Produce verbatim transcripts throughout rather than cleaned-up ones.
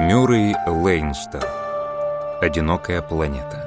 Мюррей Лейнстер. Одинокая планета.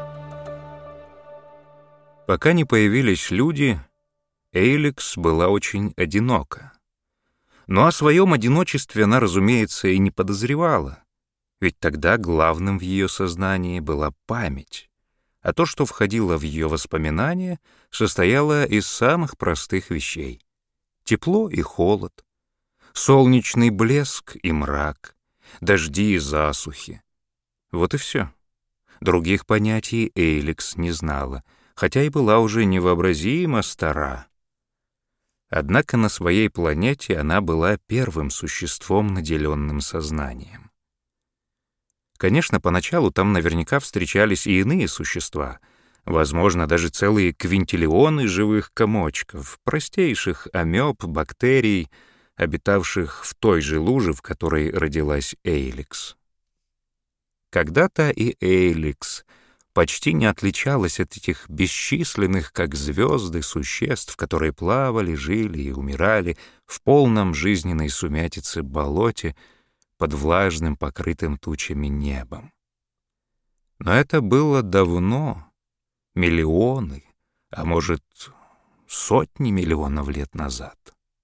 Пока не появились люди, Эйликс была очень одинока. Но о своем одиночестве она, разумеется, и не подозревала, ведь тогда главным в ее сознании была память, а то, что входило в ее воспоминания, состояло из самых простых вещей: тепло и холод, солнечный блеск и мрак, дожди и засухи. Вот и все. Других понятий Эйликс не знала, хотя и была уже невообразимо стара. Однако на своей планете она была первым существом, наделенным сознанием. Конечно, поначалу там наверняка встречались и иные существа, возможно, даже целые квинтиллионы живых комочков, простейших амеб, бактерий, обитавших в той же луже, в которой родилась Эйликс. Когда-то и Эйликс почти не отличалась от этих бесчисленных, как звезды, существ, которые плавали, жили и умирали в полном жизненной сумятице болоте под влажным, покрытым тучами небом. Но это было давно, миллионы, а может, сотни миллионов лет назад.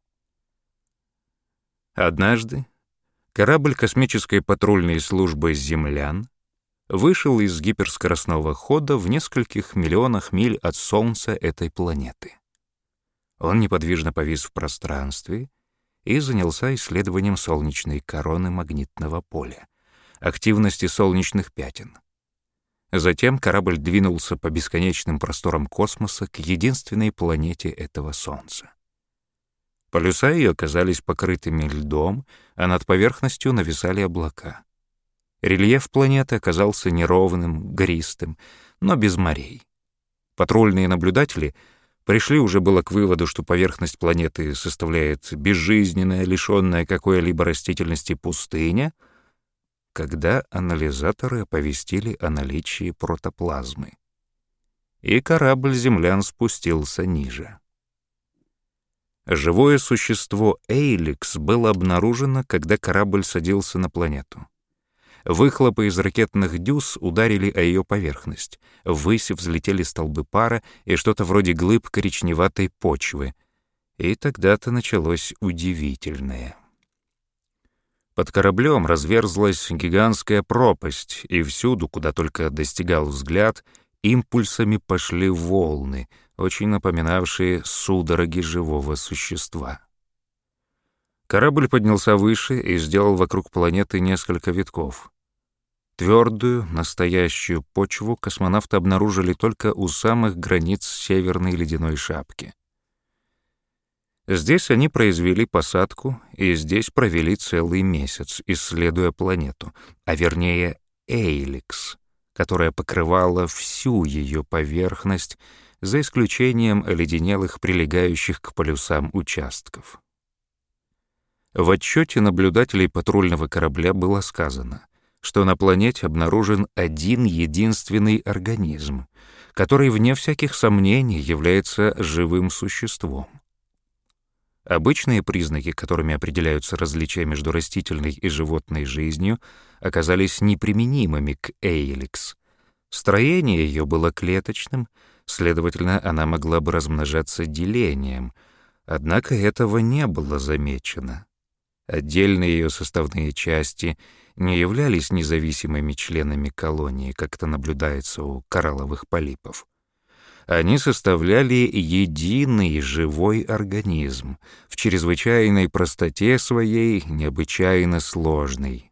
Однажды корабль космической патрульной службы «Землян» вышел из гиперскоростного хода в нескольких миллионах миль от Солнца этой планеты. Он неподвижно повис в пространстве и занялся исследованием солнечной короны магнитного поля, активности солнечных пятен. Затем корабль двинулся по бесконечным просторам космоса к единственной планете этого Солнца. Полюса ее оказались покрытыми льдом, а над поверхностью нависали облака. Рельеф планеты оказался неровным, гористым, но без морей. Патрульные наблюдатели пришли уже было к выводу, что поверхность планеты составляет безжизненная, лишенная какой-либо растительности пустыня, когда анализаторы оповестили о наличии протоплазмы. И корабль «Землян» спустился ниже. Живое существо Эйликс было обнаружено, когда корабль садился на планету. Выхлопы из ракетных дюз ударили о ее поверхность. Ввысь взлетели столбы пара и что-то вроде глыб коричневатой почвы. И тогда-то началось удивительное. Под кораблем разверзлась гигантская пропасть, и всюду, куда только достигал взгляд, импульсами пошли волны, очень напоминавшие судороги живого существа. Корабль поднялся выше и сделал вокруг планеты несколько витков. Твердую, настоящую почву космонавты обнаружили только у самых границ северной ледяной шапки. Здесь они произвели посадку и здесь провели целый месяц, исследуя планету, а вернее Эйликс, которая покрывала всю ее поверхность, за исключением оледенелых, прилегающих к полюсам участков. В отчете наблюдателей патрульного корабля было сказано, что на планете обнаружен один единственный организм, который, вне всяких сомнений, является живым существом. Обычные признаки, которыми определяются различия между растительной и животной жизнью, оказались неприменимыми к Эйликс. Строение ее было клеточным, следовательно, она могла бы размножаться делением, однако этого не было замечено. Отдельные ее составные части не являлись независимыми членами колонии, как это наблюдается у коралловых полипов. Они составляли единый живой организм, в чрезвычайной простоте своей, необычайно сложной.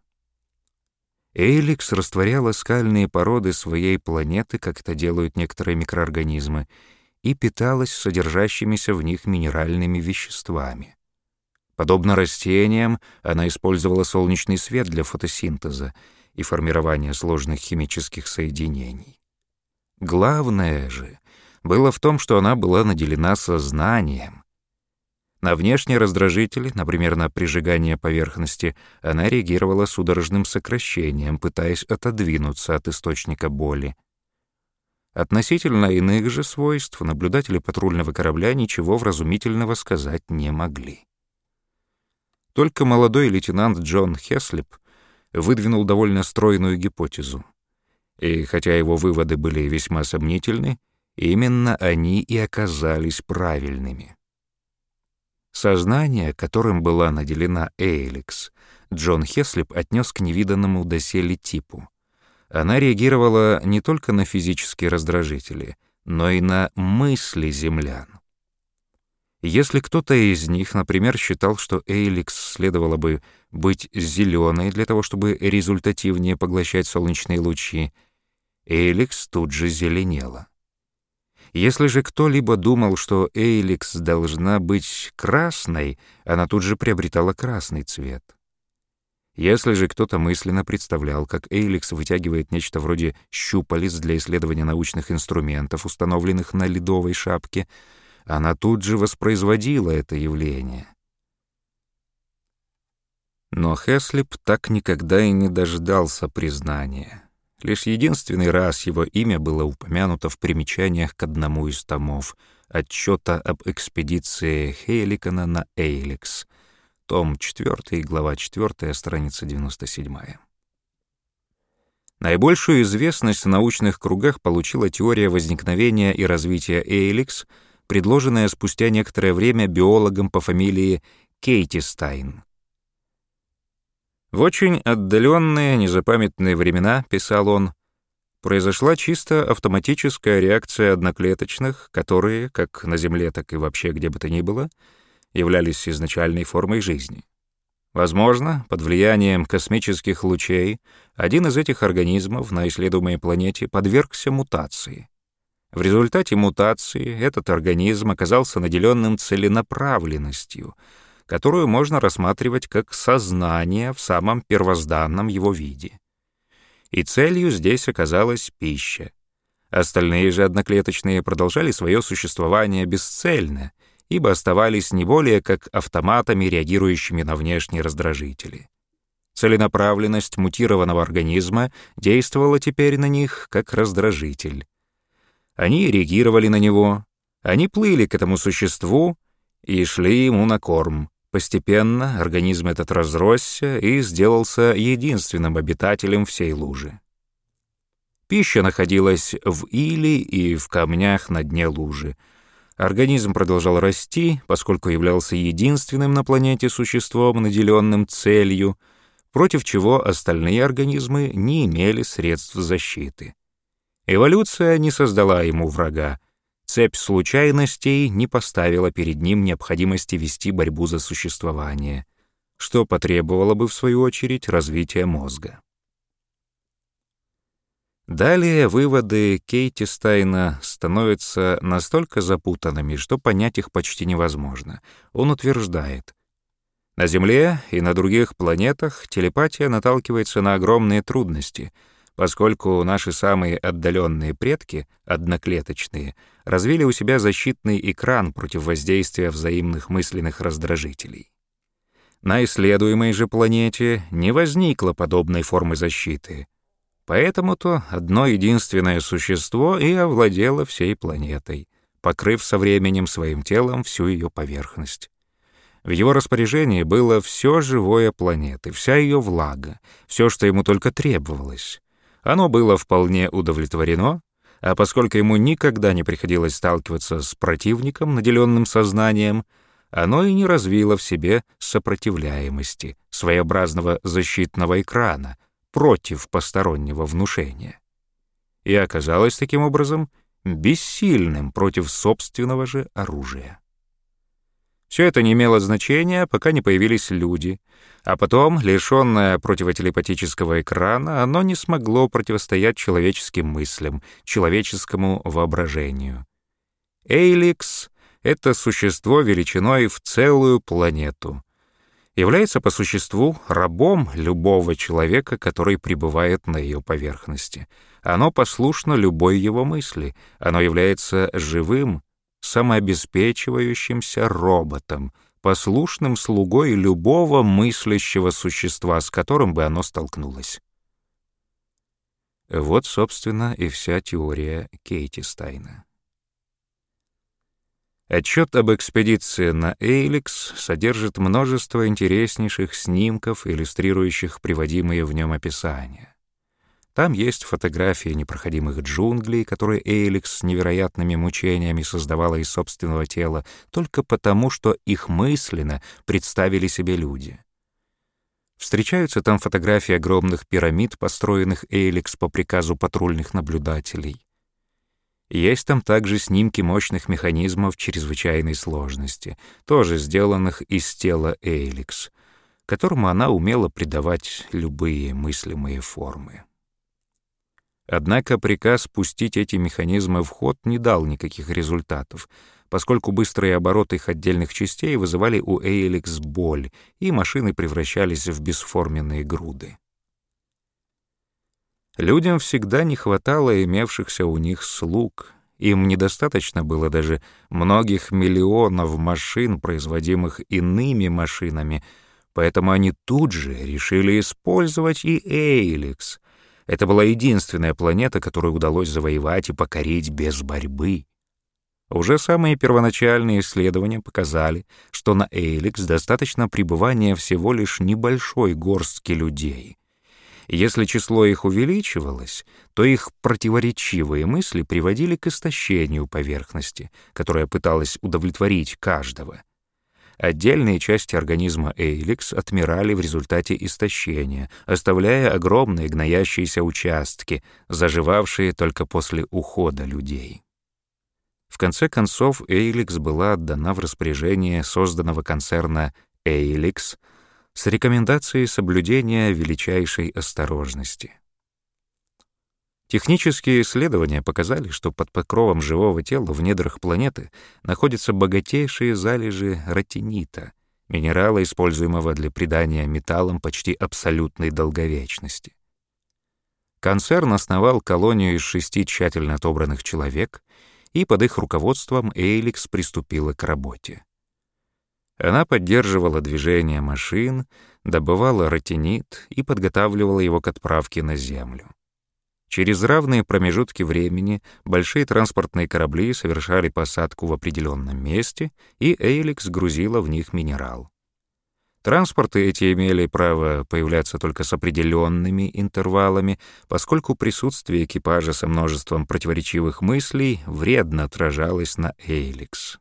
Эйликс растворяла скальные породы своей планеты, как это делают некоторые микроорганизмы, и питалась содержащимися в них минеральными веществами. Подобно растениям, она использовала солнечный свет для фотосинтеза и формирования сложных химических соединений. Главное же было в том, что она была наделена сознанием. На внешние раздражители, например, на прижигание поверхности, она реагировала судорожным сокращением, пытаясь отодвинуться от источника боли. Относительно иных же свойств наблюдатели патрульного корабля ничего вразумительного сказать не могли. Только молодой лейтенант Джон Хеслип выдвинул довольно стройную гипотезу. И хотя его выводы были весьма сомнительны, именно они и оказались правильными. Сознание, которым была наделена Эйликс, Джон Хеслип отнес к невиданному доселе типу. Она реагировала не только на физические раздражители, но и на мысли землян. Если кто-то из них, например, считал, что Эйликс следовало бы быть зеленой для того, чтобы результативнее поглощать солнечные лучи, Эйликс тут же зеленела. Если же кто-либо думал, что Эйликс должна быть красной, она тут же приобретала красный цвет. Если же кто-то мысленно представлял, как Эйликс вытягивает нечто вроде щупалец для исследования научных инструментов, установленных на ледовой шапке, она тут же воспроизводила это явление. Но Хеслип так никогда и не дождался признания. Лишь единственный раз его имя было упомянуто в примечаниях к одному из томов отчета об экспедиции Хейликона на Эйликс, том четвёртый, глава четвёртая, страница девяносто седьмая. Наибольшую известность в научных кругах получила теория возникновения и развития Эйликс, предложенная спустя некоторое время биологом по фамилии Кейтистайн. В очень отдаленные, незапамятные времена, писал он, произошла чисто автоматическая реакция одноклеточных, которые, как на Земле, так и вообще где бы то ни было, являлись изначальной формой жизни. Возможно, под влиянием космических лучей один из этих организмов на исследуемой планете подвергся мутации. В результате мутации этот организм оказался наделенным целенаправленностью, которую можно рассматривать как сознание в самом первозданном его виде. И целью здесь оказалась пища. Остальные же одноклеточные продолжали свое существование бесцельно, ибо оставались не более как автоматами, реагирующими на внешние раздражители. Целенаправленность мутированного организма действовала теперь на них как раздражитель. Они реагировали на него, они плыли к этому существу и шли ему на корм. Постепенно организм этот разросся и сделался единственным обитателем всей лужи. Пища находилась в иле и в камнях на дне лужи. Организм продолжал расти, поскольку являлся единственным на планете существом, наделенным целью, против чего остальные организмы не имели средств защиты. Эволюция не создала ему врага. Цепь случайностей не поставила перед ним необходимости вести борьбу за существование, что потребовало бы, в свою очередь, развития мозга. Далее выводы Кейтистайна становятся настолько запутанными, что понять их почти невозможно. Он утверждает: на Земле и на других планетах телепатия наталкивается на огромные трудности, поскольку наши самые отдаленные предки, одноклеточные, развили у себя защитный экран против воздействия взаимных мысленных раздражителей. На исследуемой же планете не возникло подобной формы защиты, поэтому-то одно единственное существо и овладело всей планетой, покрыв со временем своим телом всю ее поверхность. В его распоряжении было все живое планеты, вся ее влага, все, что ему только требовалось. Оно было вполне удовлетворено, а поскольку ему никогда не приходилось сталкиваться с противником, наделенным сознанием, оно и не развило в себе сопротивляемости, своеобразного защитного экрана против постороннего внушения. И оказалось таким образом бессильным против собственного же оружия. Все это не имело значения, пока не появились люди, а потом, лишённое противотелепатического экрана, оно не смогло противостоять человеческим мыслям, человеческому воображению. Эйликс — это существо величиной в целую планету. Является по существу рабом любого человека, который пребывает на ее поверхности. Оно послушно любой его мысли, оно является живым, самообеспечивающимся роботом, послушным слугой любого мыслящего существа, с которым бы оно столкнулось. Вот, собственно, и вся теория Кейтистайна. Отчет об экспедиции на Эйликс содержит множество интереснейших снимков, иллюстрирующих приводимые в нем описания. Там есть фотографии непроходимых джунглей, которые Эйликс с невероятными мучениями создавала из собственного тела только потому, что их мысленно представили себе люди. Встречаются там фотографии огромных пирамид, построенных Эйликс по приказу патрульных наблюдателей. Есть там также снимки мощных механизмов чрезвычайной сложности, тоже сделанных из тела Эйликс, которому она умела придавать любые мыслимые формы. Однако приказ пустить эти механизмы в ход не дал никаких результатов, поскольку быстрые обороты их отдельных частей вызывали у Эйликс боль, и машины превращались в бесформенные груды. Людям всегда не хватало имевшихся у них слуг. Им недостаточно было даже многих миллионов машин, производимых иными машинами, поэтому они тут же решили использовать и Эйликс. Это была единственная планета, которую удалось завоевать и покорить без борьбы. Уже самые первоначальные исследования показали, что на Эйликс достаточно пребывания всего лишь небольшой горстки людей. Если число их увеличивалось, то их противоречивые мысли приводили к истощению поверхности, которая пыталась удовлетворить каждого. Отдельные части организма Эйликс отмирали в результате истощения, оставляя огромные гноящиеся участки, заживавшие только после ухода людей. В конце концов, Эйликс была отдана в распоряжение созданного концерна Эйликс с рекомендацией соблюдения величайшей осторожности. Технические исследования показали, что под покровом живого тела в недрах планеты находятся богатейшие залежи ротенита, минерала, используемого для придания металлам почти абсолютной долговечности. Концерн основал колонию из шести тщательно отобранных человек, и под их руководством Эйликс приступила к работе. Она поддерживала движение машин, добывала ротенит и подготавливала его к отправке на Землю. Через равные промежутки времени большие транспортные корабли совершали посадку в определенном месте, и Эйликс грузила в них минерал. Транспорты эти имели право появляться только с определенными интервалами, поскольку присутствие экипажа со множеством противоречивых мыслей вредно отражалось на Эйликс.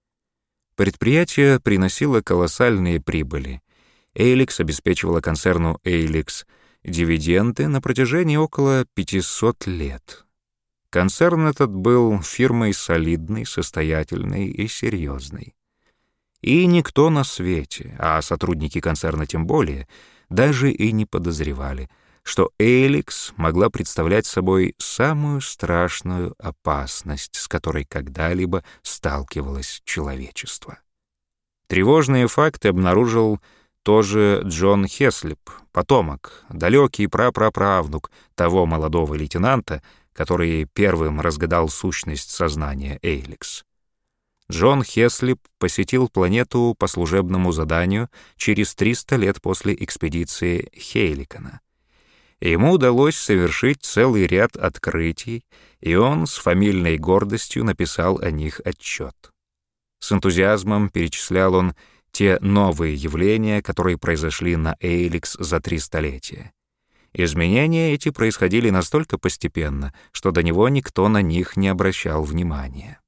Предприятие приносило колоссальные прибыли. Эйликс обеспечивала концерну Эйликс дивиденды на протяжении около пятисот лет. Концерн этот был фирмой солидной, состоятельной и серьезной. И никто на свете, а сотрудники концерна тем более, даже и не подозревали, что Эйликс могла представлять собой самую страшную опасность, с которой когда-либо сталкивалось человечество. Тревожные факты обнаружил тоже Джон Хеслип, потомок, далекий прапраправнук того молодого лейтенанта, который первым разгадал сущность сознания Эйликс. Джон Хеслип посетил планету по служебному заданию через триста лет после экспедиции Хейликона. Ему удалось совершить целый ряд открытий, и он с фамильной гордостью написал о них отчет. С энтузиазмом перечислял он те новые явления, которые произошли на Эйликс за три столетия. Изменения эти происходили настолько постепенно, что до него никто на них не обращал внимания.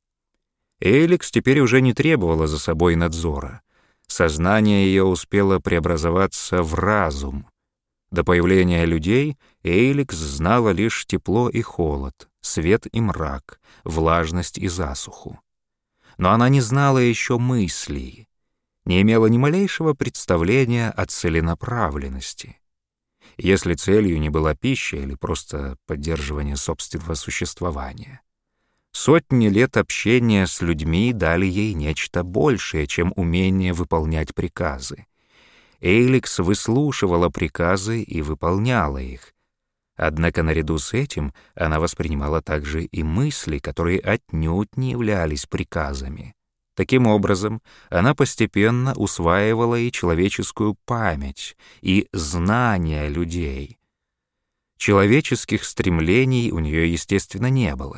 Эйликс теперь уже не требовала за собой надзора. Сознание ее успело преобразоваться в разум. До появления людей Эйликс знала лишь тепло и холод, свет и мрак, влажность и засуху. Но она не знала еще мыслей, не имела ни малейшего представления о целенаправленности. Если целью не была пища или просто поддерживание собственного существования. Сотни лет общения с людьми дали ей нечто большее, чем умение выполнять приказы. Эйликс выслушивала приказы и выполняла их. Однако наряду с этим она воспринимала также и мысли, которые отнюдь не являлись приказами. Таким образом, она постепенно усваивала и человеческую память, и знания людей. Человеческих стремлений у нее, естественно, не было.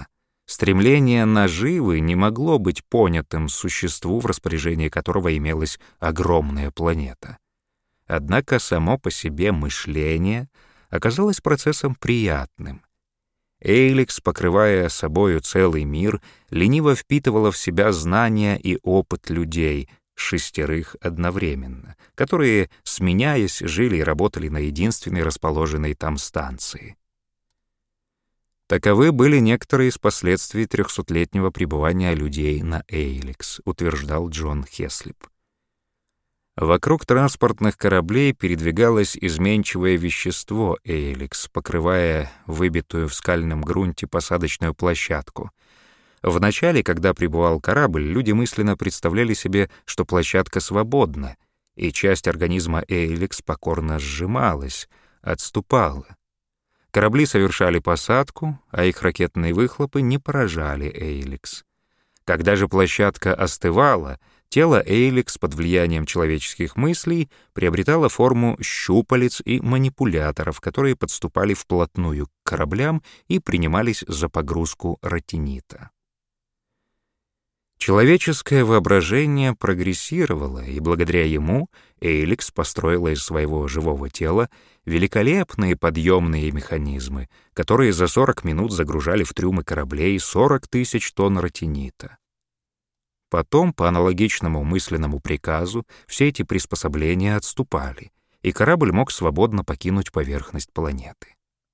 Стремление наживы не могло быть понятым существу, в распоряжении которого имелась огромная планета. Однако само по себе мышление оказалось процессом приятным. Эйликс, покрывая собою целый мир, лениво впитывала в себя знания и опыт людей, шестерых одновременно, которые, сменяясь, жили и работали на единственной расположенной там станции. Таковы были некоторые из последствий трехсотлетнего пребывания людей на Эйликс, утверждал Джон Хеслип. Вокруг транспортных кораблей передвигалось изменчивое вещество Эйликс, покрывая выбитую в скальном грунте посадочную площадку. Вначале, когда прибывал корабль, люди мысленно представляли себе, что площадка свободна, и часть организма Эйликс покорно сжималась, отступала. Корабли совершали посадку, а их ракетные выхлопы не поражали Эйликс. Когда же площадка остывала, тело Эйликс под влиянием человеческих мыслей приобретало форму щупалец и манипуляторов, которые подступали вплотную к кораблям и принимались за погрузку ротенита. Человеческое воображение прогрессировало, и благодаря ему Эйликс построила из своего живого тела великолепные подъемные механизмы, которые за сорок минут загружали в трюмы кораблей сорок тысяч тонн ротенита. Потом, по аналогичному мысленному приказу, все эти приспособления отступали, и корабль мог свободно покинуть поверхность планеты.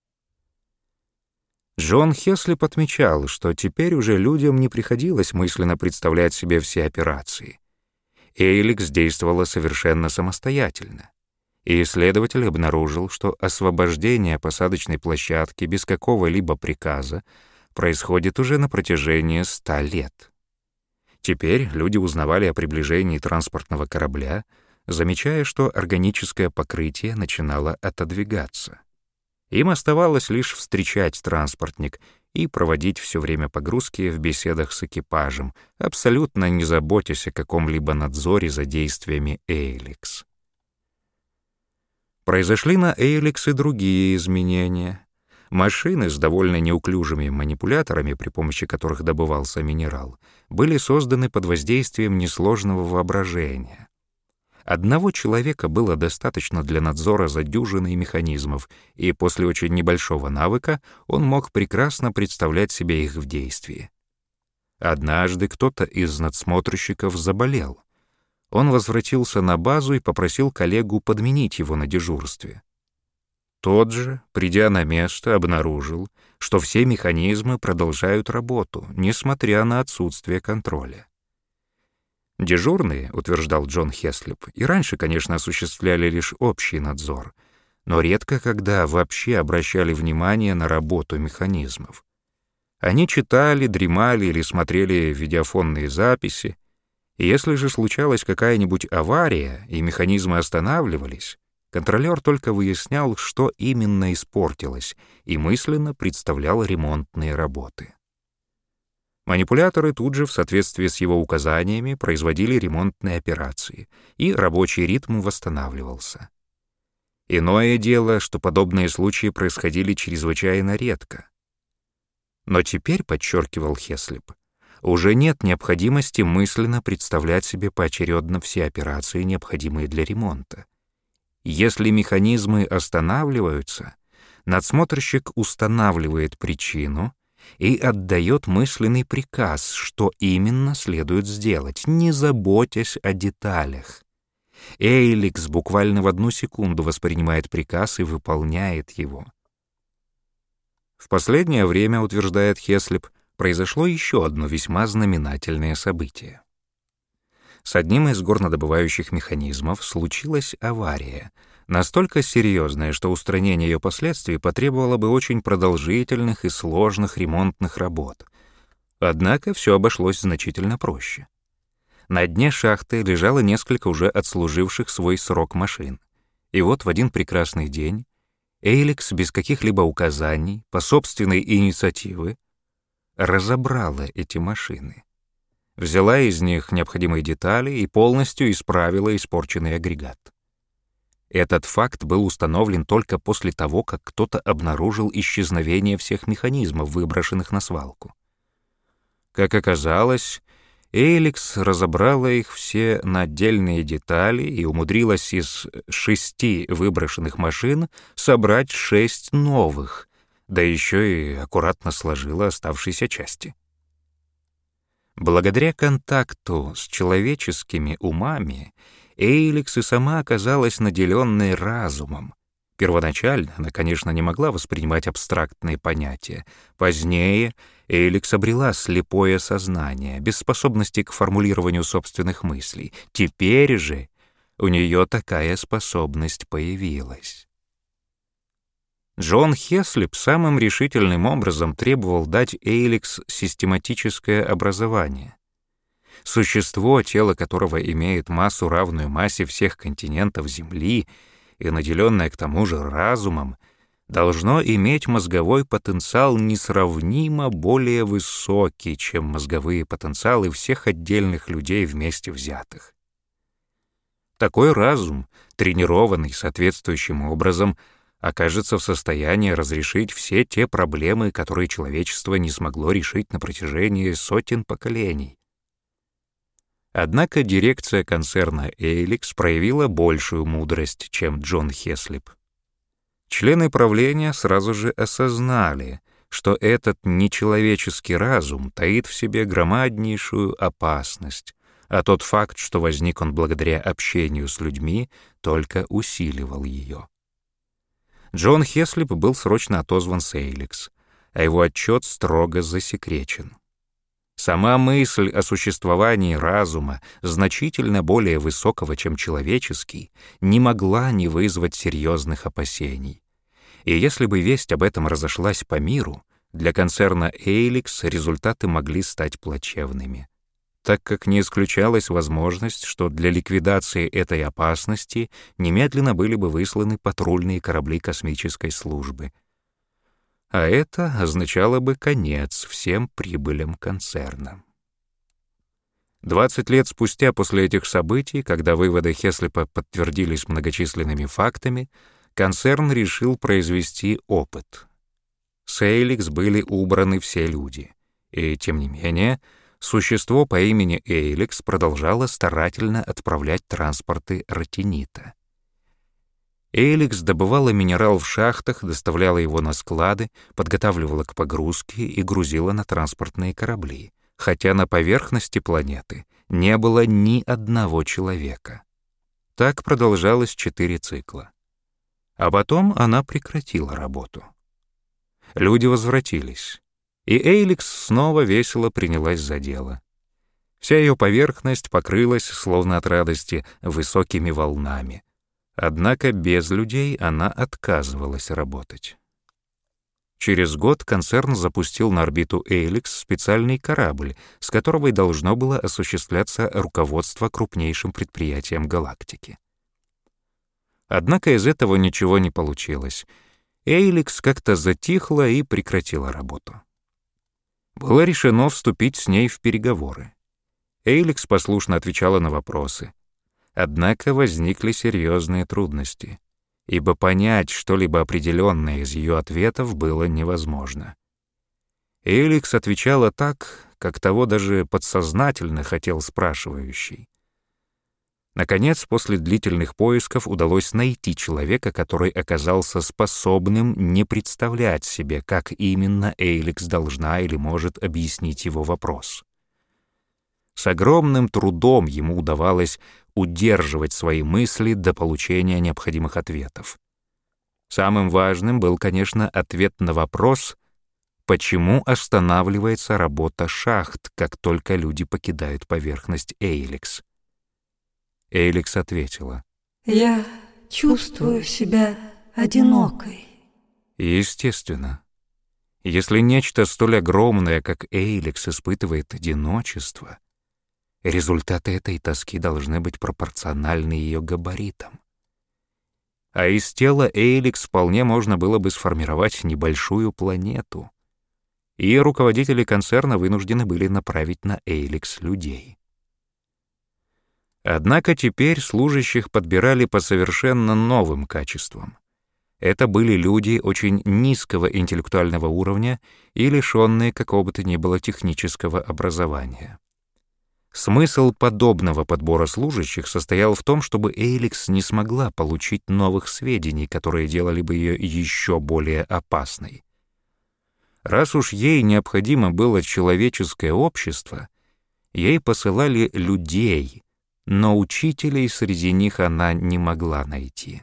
Джон Хеслип отмечал, что теперь уже людям не приходилось мысленно представлять себе все операции. Эйликс действовала совершенно самостоятельно, и исследователь обнаружил, что освобождение посадочной площадки без какого-либо приказа происходит уже на протяжении ста лет. Теперь люди узнавали о приближении транспортного корабля, замечая, что органическое покрытие начинало отодвигаться. Им оставалось лишь встречать транспортник и проводить все время погрузки в беседах с экипажем, абсолютно не заботясь о каком-либо надзоре за действиями Эйликс. Произошли на Эйликс и другие изменения. Машины с довольно неуклюжими манипуляторами, при помощи которых добывался минерал, были созданы под воздействием несложного воображения. Одного человека было достаточно для надзора за дюжиной механизмов, и после очень небольшого навыка он мог прекрасно представлять себе их в действии. Однажды кто-то из надсмотрщиков заболел. Он возвратился на базу и попросил коллегу подменить его на дежурстве. Тот же, придя на место, обнаружил, что все механизмы продолжают работу, несмотря на отсутствие контроля. Дежурные, утверждал Джон Хеслип, и раньше, конечно, осуществляли лишь общий надзор, но редко когда вообще обращали внимание на работу механизмов. Они читали, дремали или смотрели видеофонные записи, и если же случалась какая-нибудь авария и механизмы останавливались, контролер только выяснял, что именно испортилось, и мысленно представлял ремонтные работы. Манипуляторы тут же, в соответствии с его указаниями, производили ремонтные операции, и рабочий ритм восстанавливался. Иное дело, что подобные случаи происходили чрезвычайно редко. Но теперь, подчеркивал Хеслип, уже нет необходимости мысленно представлять себе поочередно все операции, необходимые для ремонта. Если механизмы останавливаются, надсмотрщик устанавливает причину и отдает мысленный приказ, что именно следует сделать, не заботясь о деталях. Эйликс буквально в одну секунду воспринимает приказ и выполняет его. В последнее время, утверждает Хеслип, произошло еще одно весьма знаменательное событие. С одним из горнодобывающих механизмов случилась авария, настолько серьезная, что устранение ее последствий потребовало бы очень продолжительных и сложных ремонтных работ. Однако все обошлось значительно проще. На дне шахты лежало несколько уже отслуживших свой срок машин. И вот в один прекрасный день Эйликс без каких-либо указаний, по собственной инициативе, разобрала эти машины. Взяла из них необходимые детали и полностью исправила испорченный агрегат. Этот факт был установлен только после того, как кто-то обнаружил исчезновение всех механизмов, выброшенных на свалку. Как оказалось, Эйликс разобрала их все на отдельные детали и умудрилась из шести выброшенных машин собрать шесть новых, да еще и аккуратно сложила оставшиеся части. Благодаря контакту с человеческими умами Эйликс и сама оказалась наделенной разумом. Первоначально она, конечно, не могла воспринимать абстрактные понятия. Позднее Эйликс обрела слепое сознание, без способности к формулированию собственных мыслей. Теперь же у нее такая способность появилась. Джон Хеслип самым решительным образом требовал дать Эйликс систематическое образование. Существо, тело которого имеет массу, равную массе всех континентов Земли, и наделенное к тому же разумом, должно иметь мозговой потенциал несравнимо более высокий, чем мозговые потенциалы всех отдельных людей вместе взятых. Такой разум, тренированный соответствующим образом, окажется в состоянии разрешить все те проблемы, которые человечество не смогло решить на протяжении сотен поколений. Однако дирекция концерна Эйликс проявила большую мудрость, чем Джон Хеслип. Члены правления сразу же осознали, что этот нечеловеческий разум таит в себе громаднейшую опасность, а тот факт, что возник он благодаря общению с людьми, только усиливал ее. Джон Хеслип был срочно отозван с Эйликс, а его отчет строго засекречен. Сама мысль о существовании разума, значительно более высокого, чем человеческий, не могла не вызвать серьезных опасений. И если бы весть об этом разошлась по миру, для концерна Эйликс результаты могли стать плачевными, так как не исключалась возможность, что для ликвидации этой опасности немедленно были бы высланы патрульные корабли космической службы. А это означало бы конец всем прибылям концерна. Двадцать лет спустя после этих событий, когда выводы Хеслипа подтвердились многочисленными фактами, концерн решил произвести опыт. С Эйликс были убраны все люди, и, тем не менее, существо по имени Эйликс продолжало старательно отправлять транспорты ротенита. Эйликс добывала минерал в шахтах, доставляла его на склады, подготавливала к погрузке и грузила на транспортные корабли, хотя на поверхности планеты не было ни одного человека. Так продолжалось четыре цикла. А потом она прекратила работу. Люди возвратились, и Эйликс снова весело принялась за дело. Вся ее поверхность покрылась, словно от радости, высокими волнами. Однако без людей она отказывалась работать. Через год концерн запустил на орбиту Эйликс специальный корабль, с которого и должно было осуществляться руководство крупнейшим предприятием галактики. Однако из этого ничего не получилось. Эйликс как-то затихла и прекратила работу. Было решено вступить с ней в переговоры. Эйликс послушно отвечала на вопросы. Однако возникли серьезные трудности, ибо понять что-либо определенное из ее ответов было невозможно. Эйликс отвечала так, как того даже подсознательно хотел спрашивающий. Наконец, после длительных поисков удалось найти человека, который оказался способным не представлять себе, как именно Эйликс должна или может объяснить его вопрос. С огромным трудом ему удавалось удерживать свои мысли до получения необходимых ответов. Самым важным был, конечно, ответ на вопрос, почему останавливается работа шахт, как только люди покидают поверхность Эйликс. Эйликс ответила: «Я чувствую себя одинокой». Естественно. Если нечто столь огромное, как Эйликс, испытывает одиночество, результаты этой тоски должны быть пропорциональны ее габаритам. А из тела Эйликс вполне можно было бы сформировать небольшую планету, и руководители концерна вынуждены были направить на Эйликс людей. Однако теперь служащих подбирали по совершенно новым качествам. Это были люди очень низкого интеллектуального уровня и лишенные какого бы то ни было технического образования. Смысл подобного подбора служащих состоял в том, чтобы Эйликс не смогла получить новых сведений, которые делали бы ее еще более опасной. Раз уж ей необходимо было человеческое общество, ей посылали людей, но учителей среди них она не могла найти.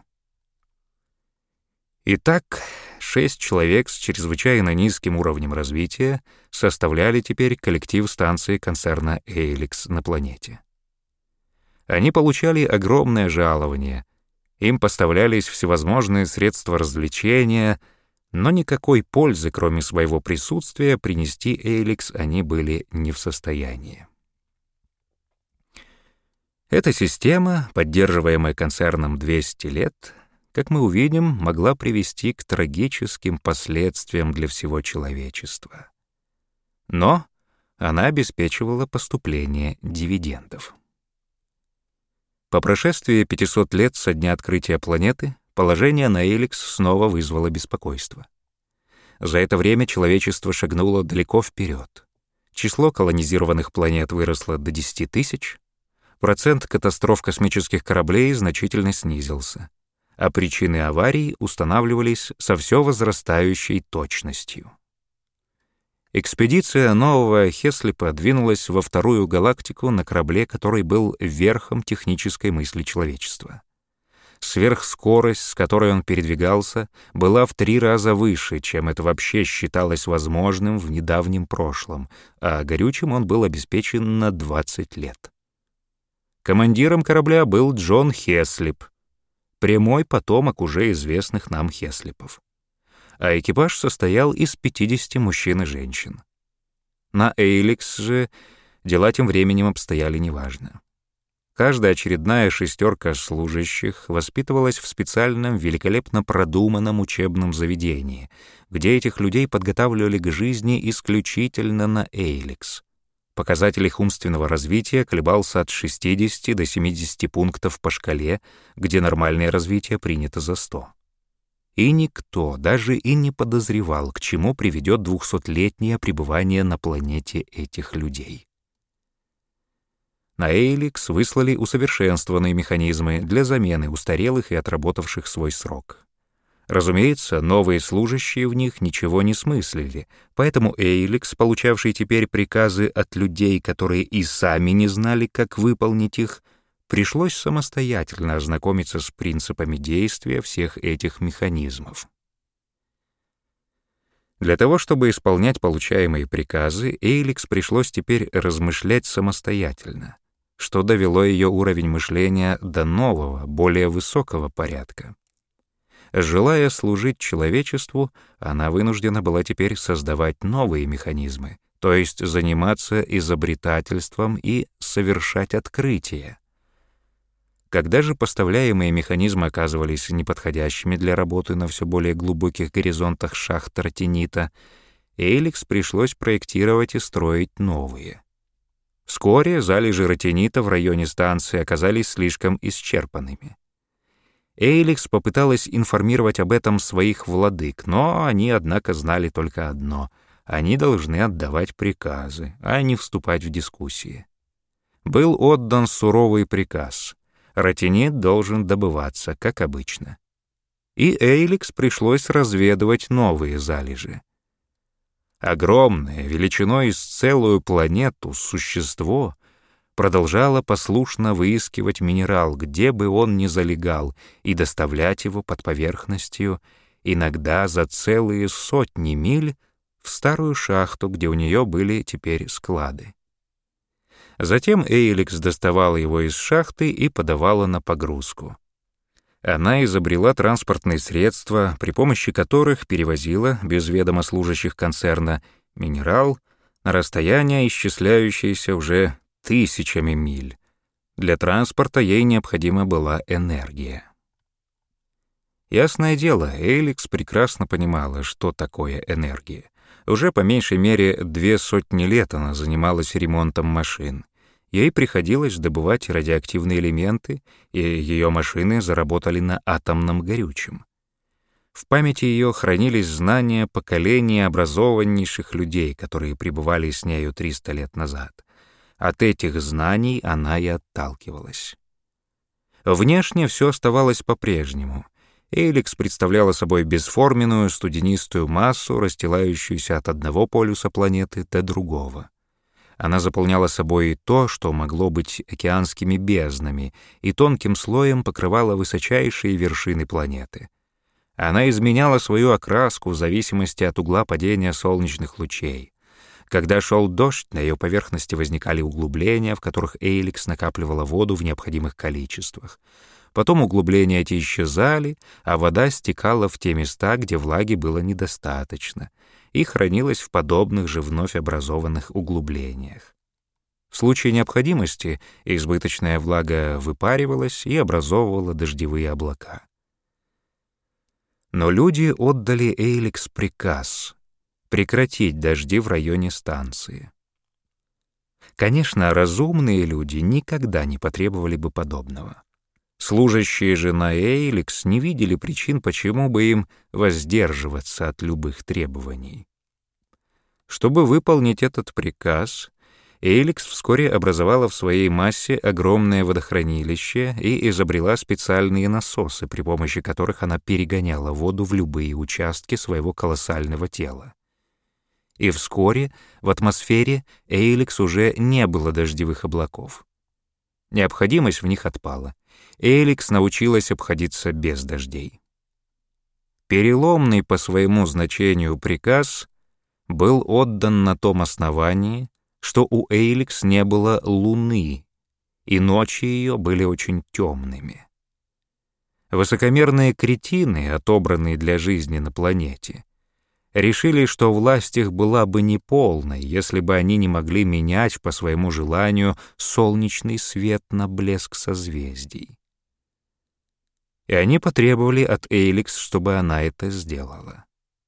Итак, шесть человек с чрезвычайно низким уровнем развития составляли теперь коллектив станции концерна Эйликс на планете. Они получали огромное жалование, им поставлялись всевозможные средства развлечения, но никакой пользы, кроме своего присутствия, принести Эйликс они были не в состоянии. Эта система, поддерживаемая концерном двести лет, как мы увидим, могла привести к трагическим последствиям для всего человечества. Но она обеспечивала поступление дивидендов. По прошествии пятисот лет со дня открытия планеты положение на Эйликс снова вызвало беспокойство. За это время человечество шагнуло далеко вперед. Число колонизированных планет выросло до десяти тысяч, процент катастроф космических кораблей значительно снизился, а причины аварий устанавливались со все возрастающей точностью. Экспедиция нового Хеслипа двинулась во вторую галактику на корабле, который был верхом технической мысли человечества. Сверхскорость, с которой он передвигался, была в три раза выше, чем это вообще считалось возможным в недавнем прошлом, а горючим он был обеспечен на двадцать лет. Командиром корабля был Джон Хеслип, прямой потомок уже известных нам Хеслипов. А экипаж состоял из пятидесяти мужчин и женщин. На Эйликс же дела тем временем обстояли неважно. Каждая очередная шестерка служащих воспитывалась в специальном, великолепно продуманном учебном заведении, где этих людей подготавливали к жизни исключительно на Эйликс. Показатель их умственного развития колебался от шестидесяти до семидесяти пунктов по шкале, где нормальное развитие принято за сто. И никто даже и не подозревал, к чему приведет двухсотлетнее пребывание на планете этих людей. На Эйликс выслали усовершенствованные механизмы для замены устарелых и отработавших свой срок. Разумеется, новые служащие в них ничего не смыслили, поэтому Эйликс, получавший теперь приказы от людей, которые и сами не знали, как выполнить их, пришлось самостоятельно ознакомиться с принципами действия всех этих механизмов. Для того, чтобы исполнять получаемые приказы, Эйликс пришлось теперь размышлять самостоятельно, что довело ее уровень мышления до нового, более высокого порядка. Желая служить человечеству, она вынуждена была теперь создавать новые механизмы, то есть заниматься изобретательством и совершать открытия. Когда же поставляемые механизмы оказывались неподходящими для работы на все более глубоких горизонтах шахт ротенита, Эйликс пришлось проектировать и строить новые. Вскоре залежи ротенита в районе станции оказались слишком исчерпанными. Эйликс попыталась информировать об этом своих владык, но они, однако, знали только одно — они должны отдавать приказы, а не вступать в дискуссии. Был отдан суровый приказ — ротенит должен добываться, как обычно. И Эйликс пришлось разведывать новые залежи. Огромное, величиной с целую планету, существо продолжало послушно выискивать минерал, где бы он ни залегал, и доставлять его под поверхностью, иногда за целые сотни миль, в старую шахту, где у нее были теперь склады. Затем Эйликс доставала его из шахты и подавала на погрузку. Она изобрела транспортные средства, при помощи которых перевозила, без ведома служащих концерна, минерал на расстояние, исчисляющееся уже тысячами миль. Для транспорта ей необходима была энергия. Ясное дело, Эйликс прекрасно понимала, что такое энергия. Уже по меньшей мере две сотни лет она занималась ремонтом машин. Ей приходилось добывать радиоактивные элементы, и ее машины заработали на атомном горючем. В памяти ее хранились знания поколений образованнейших людей, которые пребывали с нею триста лет назад. От этих знаний она и отталкивалась. Внешне все оставалось по-прежнему. Эйликс представляла собой бесформенную студенистую массу, расстилающуюся от одного полюса планеты до другого. Она заполняла собой и то, что могло быть океанскими безднами, и тонким слоем покрывала высочайшие вершины планеты. Она изменяла свою окраску в зависимости от угла падения солнечных лучей. Когда шел дождь, на ее поверхности возникали углубления, в которых Эйликс накапливала воду в необходимых количествах. Потом углубления эти исчезали, а вода стекала в те места, где влаги было недостаточно, и хранилась в подобных же вновь образованных углублениях. В случае необходимости избыточная влага выпаривалась и образовывала дождевые облака. Но люди отдали Эйликс приказ прекратить дожди в районе станции. Конечно, разумные люди никогда не потребовали бы подобного. Служащие же на Эйликс не видели причин, почему бы им воздерживаться от любых требований. Чтобы выполнить этот приказ, Эйликс вскоре образовала в своей массе огромное водохранилище и изобрела специальные насосы, при помощи которых она перегоняла воду в любые участки своего колоссального тела. И вскоре в атмосфере Эйликс уже не было дождевых облаков. Необходимость в них отпала. Эйликс научилась обходиться без дождей. Переломный по своему значению приказ был отдан на том основании, что у Эйликс не было луны, и ночи ее были очень темными. Высокомерные кретины, отобранные для жизни на планете, решили, что власть их была бы неполной, если бы они не могли менять по своему желанию солнечный свет на блеск созвездий. И они потребовали от Эйликс, чтобы она это сделала.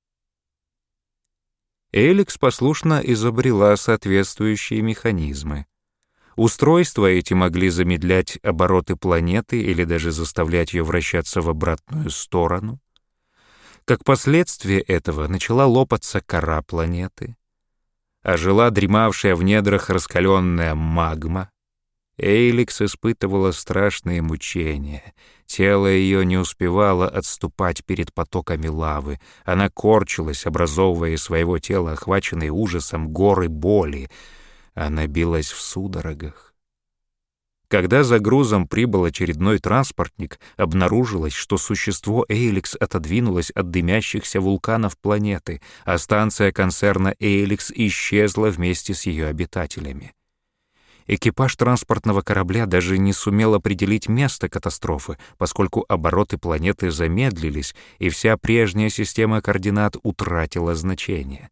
Эйликс послушно изобрела соответствующие механизмы. Устройства эти могли замедлять обороты планеты или даже заставлять ее вращаться в обратную сторону. Как последствие этого начала лопаться кора планеты, ожила дремавшая в недрах раскаленная магма. Эйликс испытывала страшные мучения. Тело ее не успевало отступать перед потоками лавы. Она корчилась, образовывая из своего тела, охваченной ужасом, горы боли. Она билась в судорогах. Когда за грузом прибыл очередной транспортник, обнаружилось, что существо Эйликс отодвинулось от дымящихся вулканов планеты, а станция концерна Эйликс исчезла вместе с ее обитателями. Экипаж транспортного корабля даже не сумел определить место катастрофы, поскольку обороты планеты замедлились, и вся прежняя система координат утратила значение.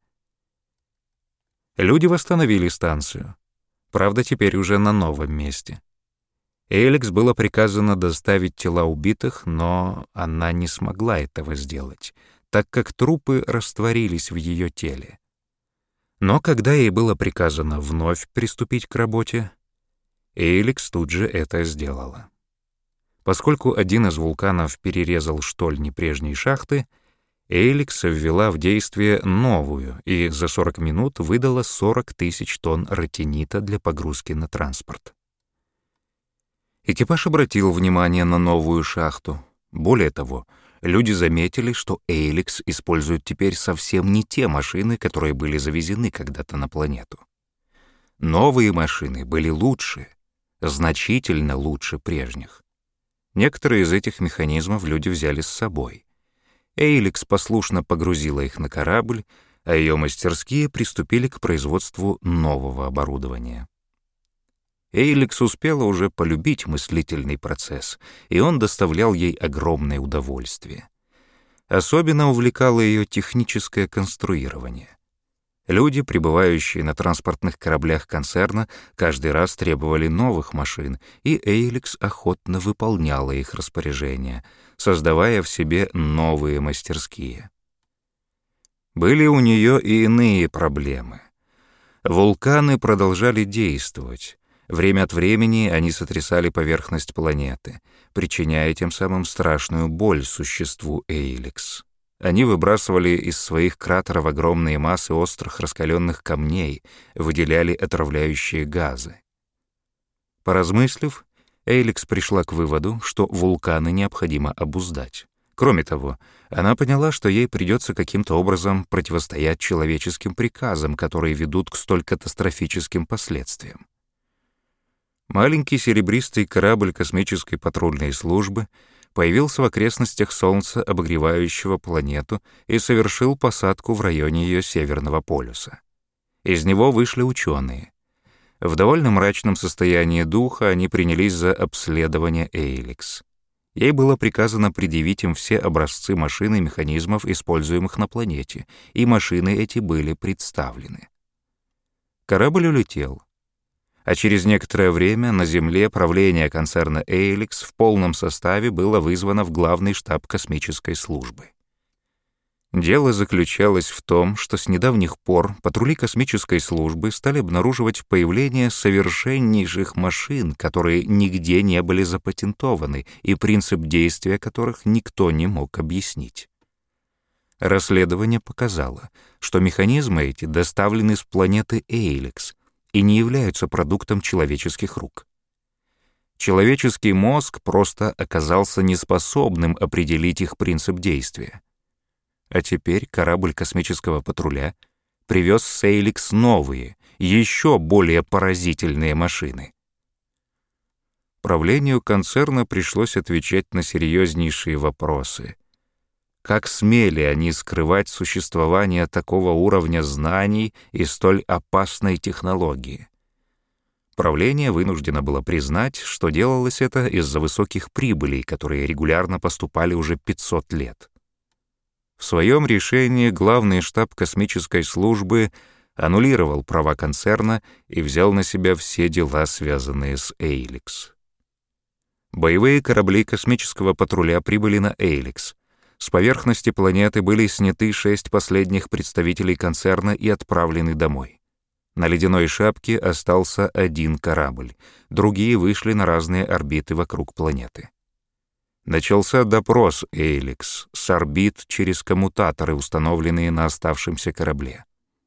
Люди восстановили станцию. Правда, теперь уже на новом месте. Эйликс было приказано доставить тела убитых, но она не смогла этого сделать, так как трупы растворились в ее теле. Но когда ей было приказано вновь приступить к работе, Эйликс тут же это сделала. Поскольку один из вулканов перерезал штольни прежней шахты, Эйликс ввела в действие новую и за сорок минут выдала сорок тысяч тонн ротенита для погрузки на транспорт. Экипаж обратил внимание на новую шахту. Более того, люди заметили, что Эйликс использует теперь совсем не те машины, которые были завезены когда-то на планету. Новые машины были лучше, значительно лучше прежних. Некоторые из этих механизмов люди взяли с собой. Эйликс послушно погрузила их на корабль, а ее мастерские приступили к производству нового оборудования. Эйликс успела уже полюбить мыслительный процесс, и он доставлял ей огромное удовольствие. Особенно увлекало ее техническое конструирование. Люди, прибывающие на транспортных кораблях концерна, каждый раз требовали новых машин, и Эйликс охотно выполняла их распоряжения, создавая в себе новые мастерские. Были у нее и иные проблемы. Вулканы продолжали действовать. Время от времени они сотрясали поверхность планеты, причиняя тем самым страшную боль существу Эйликс. Они выбрасывали из своих кратеров огромные массы острых раскаленных камней, выделяли отравляющие газы. Поразмыслив, Эйликс пришла к выводу, что вулканы необходимо обуздать. Кроме того, она поняла, что ей придется каким-то образом противостоять человеческим приказам, которые ведут к столь катастрофическим последствиям. Маленький серебристый корабль космической патрульной службы появился в окрестностях Солнца, обогревающего планету, и совершил посадку в районе ее северного полюса. Из него вышли ученые. В довольно мрачном состоянии духа они принялись за обследование Эйликс. Ей было приказано предъявить им все образцы машин и механизмов, используемых на планете, и машины эти были представлены. Корабль улетел. А через некоторое время на Земле правление концерна Эйликс в полном составе было вызвано в главный штаб космической службы. Дело заключалось в том, что с недавних пор патрули космической службы стали обнаруживать появление совершеннейших машин, которые нигде не были запатентованы и принцип действия которых никто не мог объяснить. Расследование показало, что механизмы эти доставлены с планеты Эйликс и не являются продуктом человеческих рук. Человеческий мозг просто оказался неспособным определить их принцип действия. А теперь корабль космического патруля привез с Эйликс новые, еще более поразительные машины. Правлению концерна пришлось отвечать на серьезнейшие вопросы. Как смели они скрывать существование такого уровня знаний и столь опасной технологии? Правление вынуждено было признать, что делалось это из-за высоких прибылей, которые регулярно поступали уже пятьсот лет. В своем решении главный штаб космической службы аннулировал права концерна и взял на себя все дела, связанные с Эйликс. Боевые корабли космического патруля прибыли на Эйликс. С поверхности планеты были сняты шесть последних представителей концерна и отправлены домой. На ледяной шапке остался один корабль, другие вышли на разные орбиты вокруг планеты. Начался допрос Эйликс с орбит через коммутаторы, установленные на оставшемся корабле.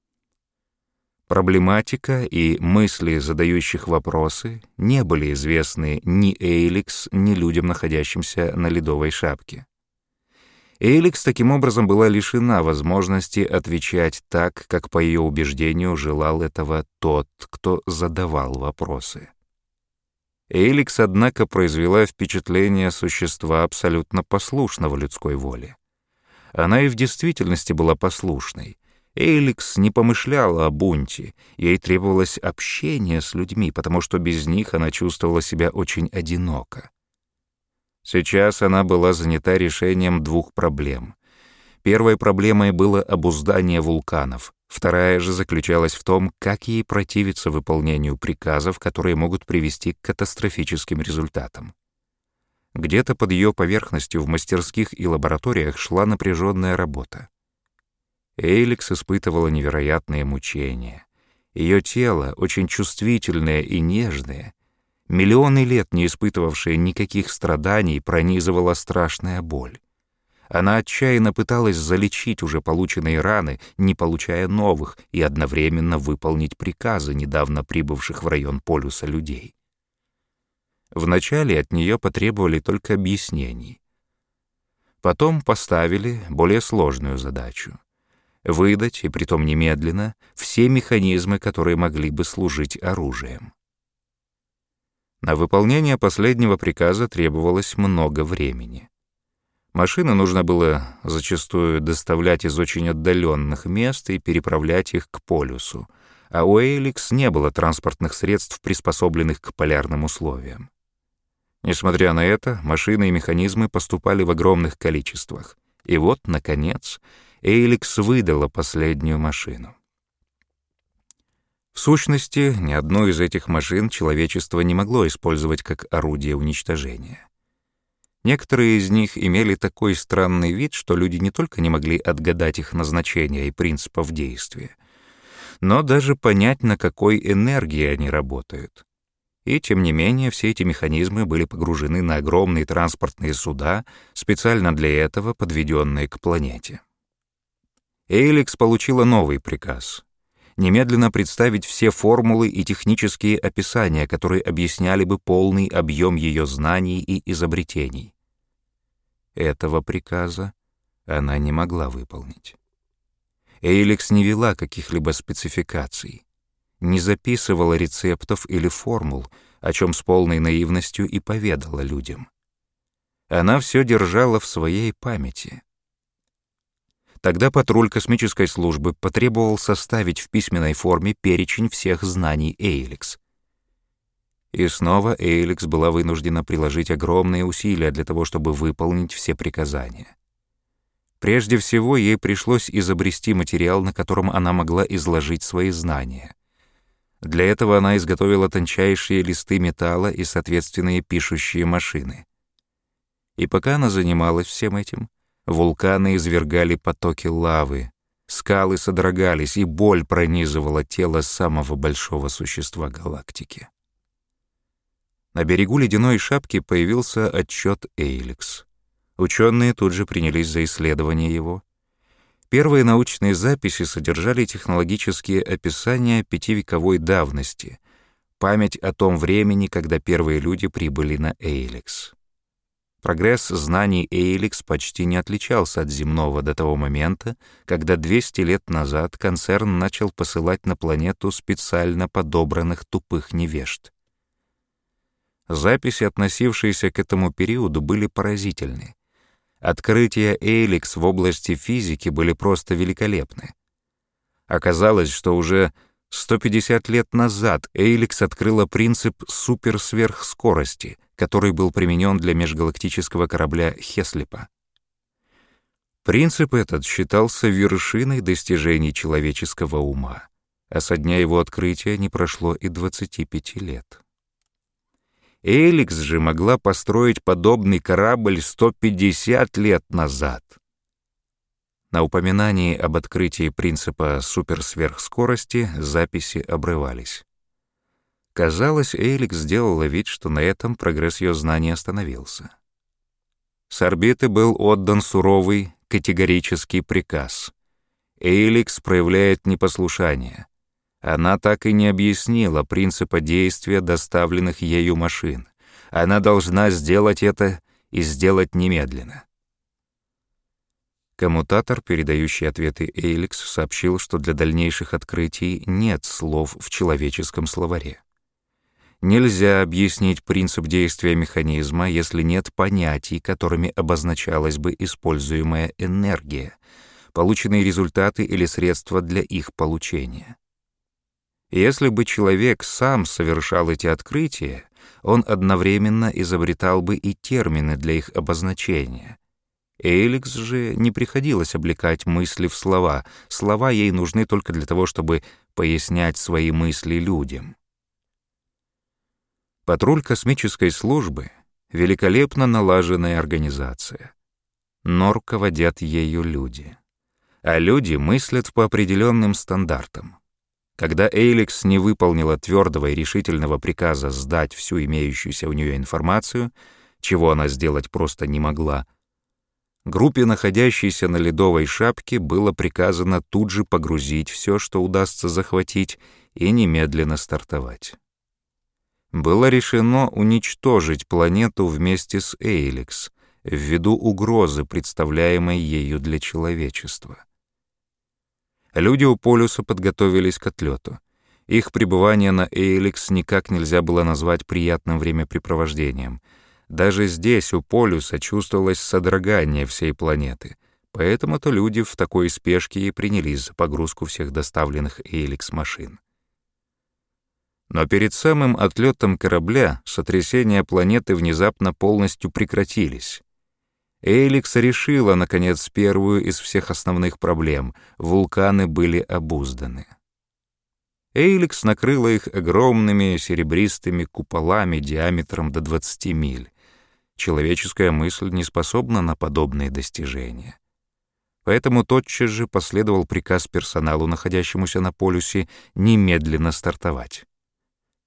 Проблематика и мысли задающих вопросы не были известны ни Эйликс, ни людям, находящимся на ледовой шапке. Эйликс таким образом была лишена возможности отвечать так, как по ее убеждению желал этого тот, кто задавал вопросы. Эйликс, однако, произвела впечатление существа абсолютно послушного людской воле. Она и в действительности была послушной. Эйликс не помышляла о бунте, ей требовалось общение с людьми, потому что без них она чувствовала себя очень одиноко. Сейчас она была занята решением двух проблем. Первой проблемой было обуздание вулканов, вторая же заключалась в том, как ей противиться выполнению приказов, которые могут привести к катастрофическим результатам. Где-то под ее поверхностью в мастерских и лабораториях шла напряженная работа. Эйликс испытывала невероятные мучения. Ее тело, очень чувствительное и нежное, миллионы лет не испытывавшая никаких страданий, пронизывала страшная боль. Она отчаянно пыталась залечить уже полученные раны, не получая новых, и одновременно выполнить приказы недавно прибывших в район полюса людей. Вначале от нее потребовали только объяснений. Потом поставили более сложную задачу — выдать, и притом немедленно, все механизмы, которые могли бы служить оружием. На выполнение последнего приказа требовалось много времени. Машины нужно было зачастую доставлять из очень отдаленных мест и переправлять их к полюсу, а у Эйликс не было транспортных средств, приспособленных к полярным условиям. Несмотря на это, машины и механизмы поступали в огромных количествах. И вот, наконец, Эйликс выдала последнюю машину. В сущности, ни одну из этих машин человечество не могло использовать как орудие уничтожения. Некоторые из них имели такой странный вид, что люди не только не могли отгадать их назначения и принципов действия, но даже понять, на какой энергии они работают. И, тем не менее, все эти механизмы были погружены на огромные транспортные суда, специально для этого подведенные к планете. Эйликс получила новый приказ — немедленно представить все формулы и технические описания, которые объясняли бы полный объем ее знаний и изобретений. Этого приказа она не могла выполнить. Эйликс не вела каких-либо спецификаций, не записывала рецептов или формул, о чем с полной наивностью и поведала людям. Она все держала в своей памяти. Тогда патруль космической службы потребовал составить в письменной форме перечень всех знаний Эйликс. И снова Эйликс была вынуждена приложить огромные усилия для того, чтобы выполнить все приказания. Прежде всего, ей пришлось изобрести материал, на котором она могла изложить свои знания. Для этого она изготовила тончайшие листы металла и соответственные пишущие машины. И пока она занималась всем этим, вулканы извергали потоки лавы, скалы содрогались, и боль пронизывала тело самого большого существа галактики. На берегу ледяной шапки появился отчет Эйликс. Ученые тут же принялись за исследование его. Первые научные записи содержали технологические описания пятивековой давности, память о том времени, когда первые люди прибыли на Эйликс. Прогресс знаний Эйликс почти не отличался от земного до того момента, когда двести лет назад концерн начал посылать на планету специально подобранных тупых невежд. Записи, относившиеся к этому периоду, были поразительны. Открытия Эйликс в области физики были просто великолепны. Оказалось, что уже сто пятьдесят лет назад Эйликс открыла принцип суперсверхскорости, который был применен для межгалактического корабля Хеслипа. Принцип этот считался вершиной достижений человеческого ума, а со дня его открытия не прошло и двадцати пяти лет. Эйликс же могла построить подобный корабль сто пятьдесят лет назад. На упоминании об открытии принципа суперсверхскорости записи обрывались. Казалось, Эйликс сделала вид, что на этом прогресс ее знаний остановился. С орбиты был отдан суровый, категорический приказ. Эйликс проявляет непослушание. Она так и не объяснила принципа действия доставленных ею машин. Она должна сделать это и сделать немедленно. Коммутатор, передающий ответы Эйликс, сообщил, что для дальнейших открытий нет слов в человеческом словаре. Нельзя объяснить принцип действия механизма, если нет понятий, которыми обозначалась бы используемая энергия, полученные результаты или средства для их получения. Если бы человек сам совершал эти открытия, он одновременно изобретал бы и термины для их обозначения. Эйликс же не приходилось облекать мысли в слова, слова ей нужны только для того, чтобы пояснять свои мысли людям. Патруль космической службы — великолепно налаженная организация, но руководят ею люди, а люди мыслят по определенным стандартам. Когда Эйликс не выполнила твердого и решительного приказа сдать всю имеющуюся у нее информацию, чего она сделать просто не могла, группе, находящейся на ледовой шапке, было приказано тут же погрузить все, что удастся захватить, и немедленно стартовать. Было решено уничтожить планету вместе с Эйликс ввиду угрозы, представляемой ею для человечества. Люди у полюса подготовились к отлету. Их пребывание на Эйликс никак нельзя было назвать приятным времяпрепровождением. Даже здесь, у полюса, чувствовалось содрогание всей планеты, поэтому-то люди в такой спешке и принялись за погрузку всех доставленных Эйликс машин. Но перед самым отлетом корабля сотрясения планеты внезапно полностью прекратились. Эйликс решила, наконец, первую из всех основных проблем — вулканы были обузданы. Эйликс накрыла их огромными серебристыми куполами диаметром до двадцати миль. Человеческая мысль не способна на подобные достижения. Поэтому тотчас же последовал приказ персоналу, находящемуся на полюсе, немедленно стартовать.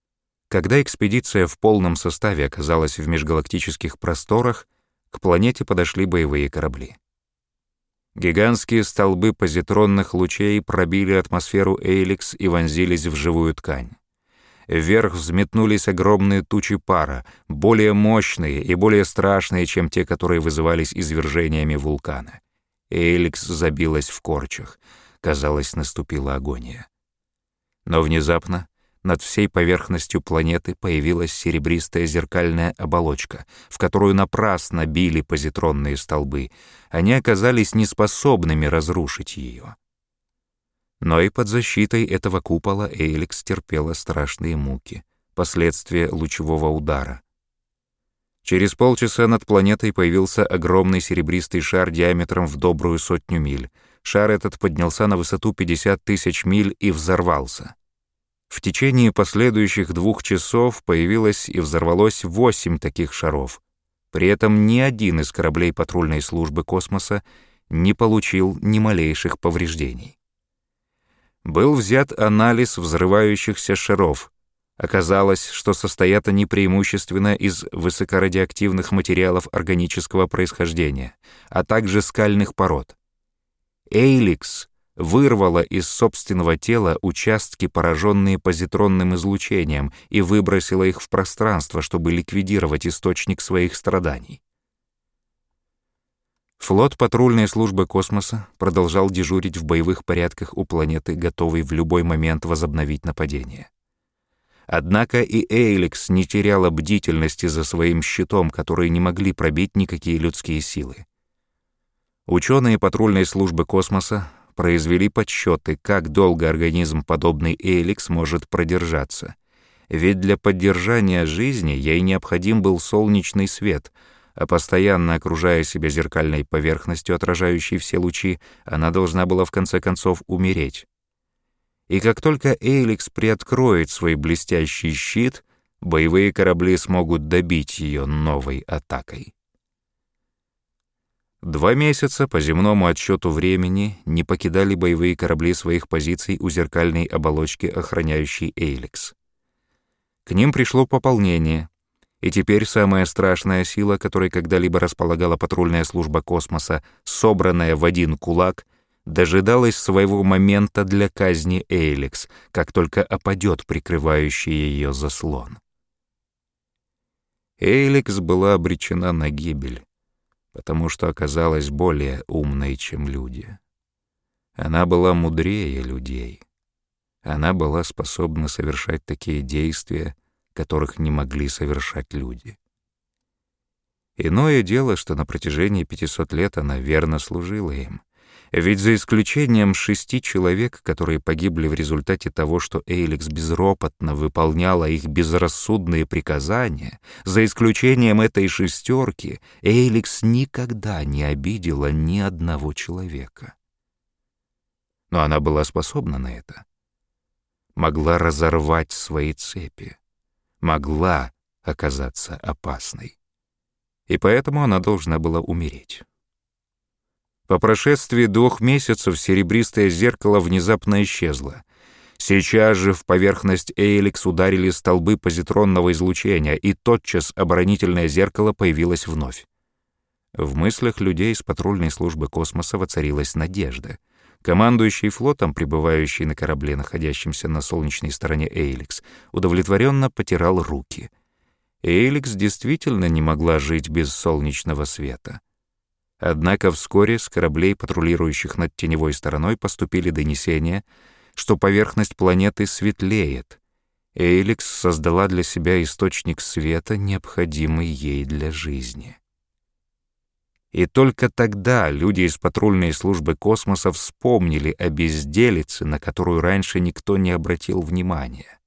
Когда экспедиция в полном составе оказалась в межгалактических просторах, к планете подошли боевые корабли. Гигантские столбы позитронных лучей пробили атмосферу Эйликс и вонзились в живую ткань. Вверх взметнулись огромные тучи пара, более мощные и более страшные, чем те, которые вызывались извержениями вулкана. Эйликс забилась в корчах. Казалось, наступила агония. Но внезапно над всей поверхностью планеты появилась серебристая зеркальная оболочка, в которую напрасно били позитронные столбы. Они оказались неспособными разрушить ее. Но и под защитой этого купола Эйликс терпела страшные муки, последствия лучевого удара. Через полчаса над планетой появился огромный серебристый шар диаметром в добрую сотню миль. Шар этот поднялся на высоту пятьдесят тысяч миль и взорвался. В течение последующих двух часов появилось и взорвалось восемь таких шаров. При этом ни один из кораблей патрульной службы космоса не получил ни малейших повреждений. Был взят анализ взрывающихся шаров. Оказалось, что состоят они преимущественно из высокорадиоактивных материалов органического происхождения, а также скальных пород. Эйликс вырвала из собственного тела участки, пораженные позитронным излучением, и выбросила их в пространство, чтобы ликвидировать источник своих страданий. Флот патрульной службы космоса продолжал дежурить в боевых порядках у планеты, готовый в любой момент возобновить нападение. Однако и Эйликс не теряла бдительности за своим щитом, который не могли пробить никакие людские силы. Ученые патрульной службы космоса произвели подсчеты, как долго организм, подобный Эйликс, может продержаться. Ведь для поддержания жизни ей необходим был солнечный свет, а постоянно окружая себя зеркальной поверхностью, отражающей все лучи, она должна была в конце концов умереть. И как только Эйликс приоткроет свой блестящий щит, боевые корабли смогут добить ее новой атакой. Два месяца по земному отсчету времени не покидали боевые корабли своих позиций у зеркальной оболочки, охраняющей Эйликс. К ним пришло пополнение, и теперь самая страшная сила, которой когда-либо располагала патрульная служба космоса, собранная в один кулак, дожидалась своего момента для казни Эйликс, как только опадет прикрывающий ее заслон. Эйликс была обречена на гибель, потому что оказалась более умной, чем люди. Она была мудрее людей. Она была способна совершать такие действия, которых не могли совершать люди. Иное дело, что на протяжении пятисот лет она верно служила им. Ведь за исключением шести человек, которые погибли в результате того, что Эйликс безропотно выполняла их безрассудные приказания, за исключением этой шестерки, Эйликс никогда не обидела ни одного человека. Но она была способна на это. Могла разорвать свои цепи. Могла оказаться опасной. И поэтому она должна была умереть. По прошествии двух месяцев серебристое зеркало внезапно исчезло. Сейчас же в поверхность Эйликс ударили столбы позитронного излучения, и тотчас оборонительное зеркало появилось вновь. В мыслях людей из патрульной службы космоса воцарилась надежда. Командующий флотом, пребывающий на корабле, находящемся на солнечной стороне Эйликс, удовлетворенно потирал руки. Эйликс действительно не могла жить без солнечного света. Однако вскоре с кораблей, патрулирующих над теневой стороной, поступили донесения, что поверхность планеты светлеет. Эйликс создала для себя источник света, необходимый ей для жизни. И только тогда люди из патрульной службы космоса вспомнили о безделице, на которую раньше никто не обратил внимания.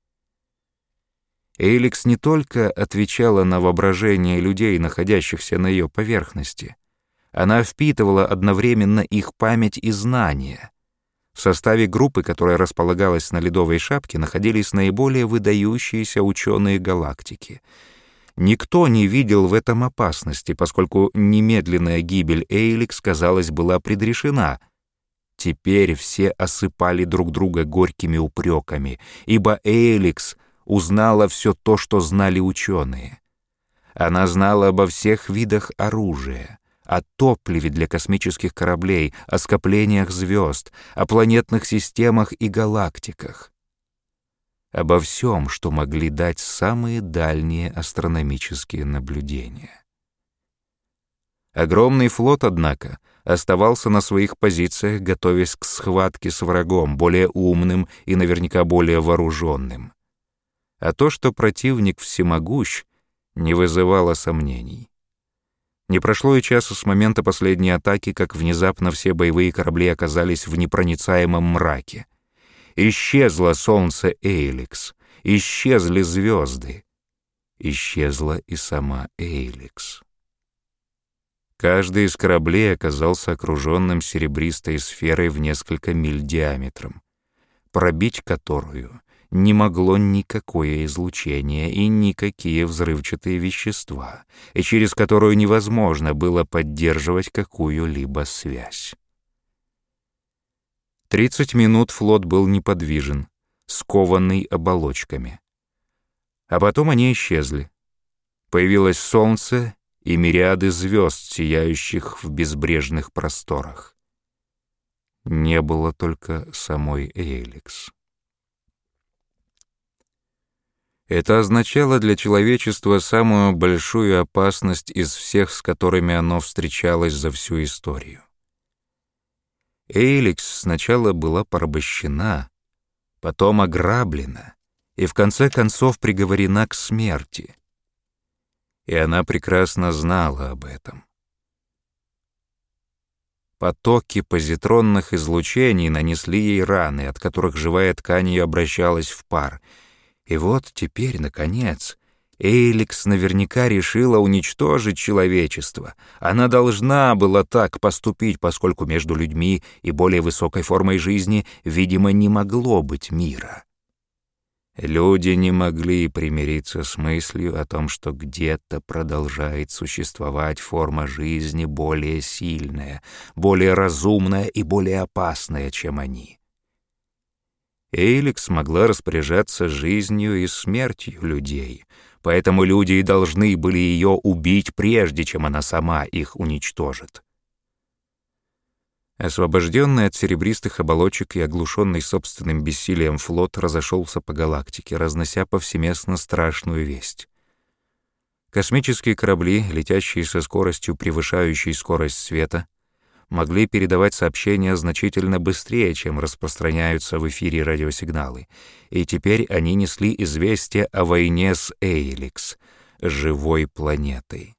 Эйликс не только отвечала на воображение людей, находящихся на ее поверхности, она впитывала одновременно их память и знания. В составе группы, которая располагалась на ледовой шапке, находились наиболее выдающиеся ученые галактики. Никто не видел в этом опасности, поскольку немедленная гибель Эйликс, казалось, была предрешена. Теперь все осыпали друг друга горькими упреками, ибо Эйликс узнала все то, что знали ученые. Она знала обо всех видах оружия, о топливе для космических кораблей, о скоплениях звезд, о планетных системах и галактиках. Обо всем, что могли дать самые дальние астрономические наблюдения. Огромный флот, однако, оставался на своих позициях, готовясь к схватке с врагом, более умным и наверняка более вооруженным. А то, что противник всемогущ, не вызывало сомнений. Не прошло и часа с момента последней атаки, как внезапно все боевые корабли оказались в непроницаемом мраке. Исчезло солнце Эйликс, исчезли звезды, исчезла и сама Эйликс. Каждый из кораблей оказался окруженным серебристой сферой в несколько миль диаметром, пробить которую не могло никакое излучение и никакие взрывчатые вещества, и через которую невозможно было поддерживать какую-либо связь. Тридцать минут флот был неподвижен, скованный оболочками. А потом они исчезли. Появилось солнце и мириады звезд, сияющих в безбрежных просторах. Не было только самой Эйликс. Это означало для человечества самую большую опасность из всех, с которыми оно встречалось за всю историю. Эйликс сначала была порабощена, потом ограблена и в конце концов приговорена к смерти. И она прекрасно знала об этом. Потоки позитронных излучений нанесли ей раны, от которых живая ткань ее обращалась в пар. И вот теперь, наконец, Эйликс наверняка решила уничтожить человечество. Она должна была так поступить, поскольку между людьми и более высокой формой жизни, видимо, не могло быть мира. Люди не могли примириться с мыслью о том, что где-то продолжает существовать форма жизни более сильная, более разумная и более опасная, чем они. Эйликс могла распоряжаться жизнью и смертью людей, поэтому люди и должны были ее убить, прежде чем она сама их уничтожит. Освобожденный от серебристых оболочек и оглушенный собственным бессилием флот разошелся по галактике, разнося повсеместно страшную весть. Космические корабли, летящие со скоростью, превышающей скорость света, могли передавать сообщения значительно быстрее, чем распространяются в эфире радиосигналы, и теперь они несли известие о войне с Эйликс, живой планетой.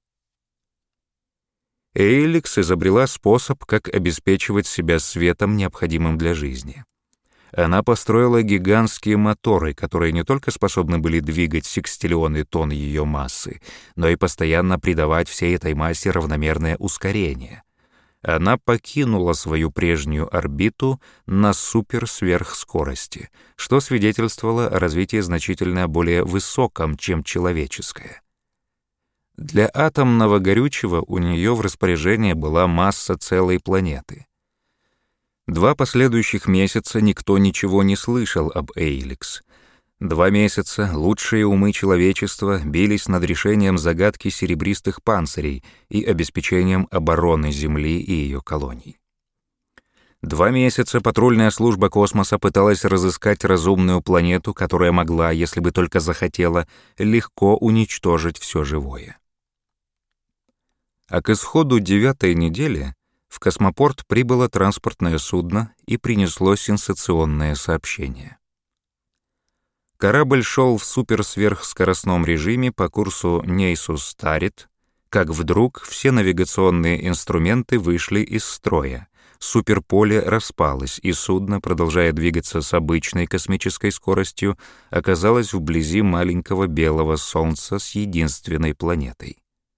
Эйликс изобрела способ, как обеспечивать себя светом, необходимым для жизни. Она построила гигантские моторы, которые не только способны были двигать секстиллионы тонн ее массы, но и постоянно придавать всей этой массе равномерное ускорение. Она покинула свою прежнюю орбиту на суперсверхскорости, что свидетельствовало о развитии значительно более высоком, чем человеческое. Для атомного горючего у нее в распоряжении была масса целой планеты. Два последующих месяца никто ничего не слышал об Эйликс. Два месяца лучшие умы человечества бились над решением загадки серебристых панцирей и обеспечением обороны Земли и ее колоний. Два месяца патрульная служба космоса пыталась разыскать разумную планету, которая могла, если бы только захотела, легко уничтожить все живое. А к исходу девятой недели в космопорт прибыло транспортное судно и принесло сенсационное сообщение. Корабль шел в суперсверхскоростном режиме по курсу Нейсус-Тарит, как вдруг все навигационные инструменты вышли из строя, суперполе распалось, и судно, продолжая двигаться с обычной космической скоростью, оказалось вблизи маленького белого солнца с единственной планетой.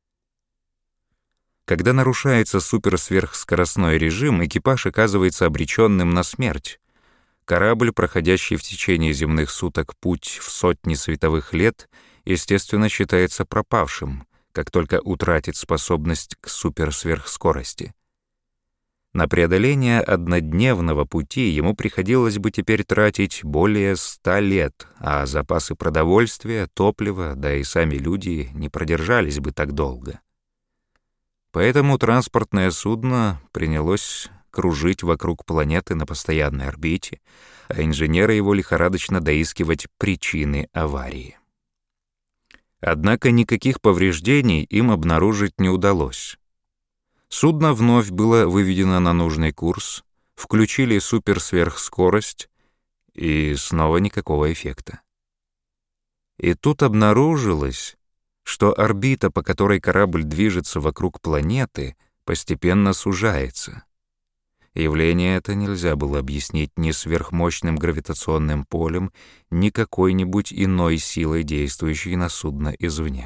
Когда нарушается суперсверхскоростной режим, экипаж оказывается обреченным на смерть. Корабль, проходящий в течение земных суток путь в сотни световых лет, естественно, считается пропавшим, как только утратит способность к суперсверхскорости. На преодоление однодневного пути ему приходилось бы теперь тратить более ста лет, а запасы продовольствия, топлива, да и сами люди не продержались бы так долго. Поэтому транспортное судно принялось кружить вокруг планеты на постоянной орбите, а инженеры его лихорадочно доискивать причины аварии. Однако никаких повреждений им обнаружить не удалось. Судно вновь было выведено на нужный курс, включили суперсверхскорость, и снова никакого эффекта. И тут обнаружилось, что орбита, по которой корабль движется вокруг планеты, постепенно сужается. Явление это нельзя было объяснить ни сверхмощным гравитационным полем, ни какой-нибудь иной силой, действующей на судно извне.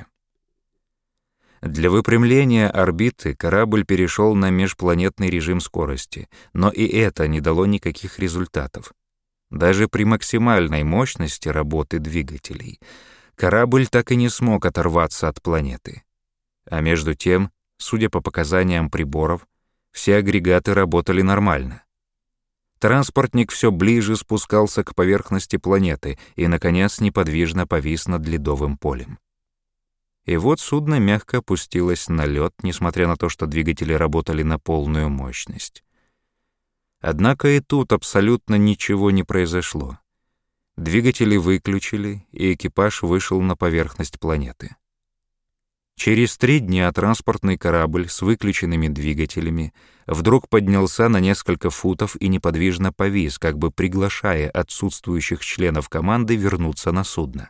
Для выпрямления орбиты корабль перешел на межпланетный режим скорости, но и это не дало никаких результатов. Даже при максимальной мощности работы двигателей корабль так и не смог оторваться от планеты. А между тем, судя по показаниям приборов, все агрегаты работали нормально. Транспортник все ближе спускался к поверхности планеты и, наконец, неподвижно повис над ледовым полем. И вот судно мягко опустилось на лед, несмотря на то, что двигатели работали на полную мощность. Однако и тут абсолютно ничего не произошло. Двигатели выключили, и экипаж вышел на поверхность планеты. Через три дня транспортный корабль с выключенными двигателями вдруг поднялся на несколько футов и неподвижно повис, как бы приглашая отсутствующих членов команды вернуться на судно.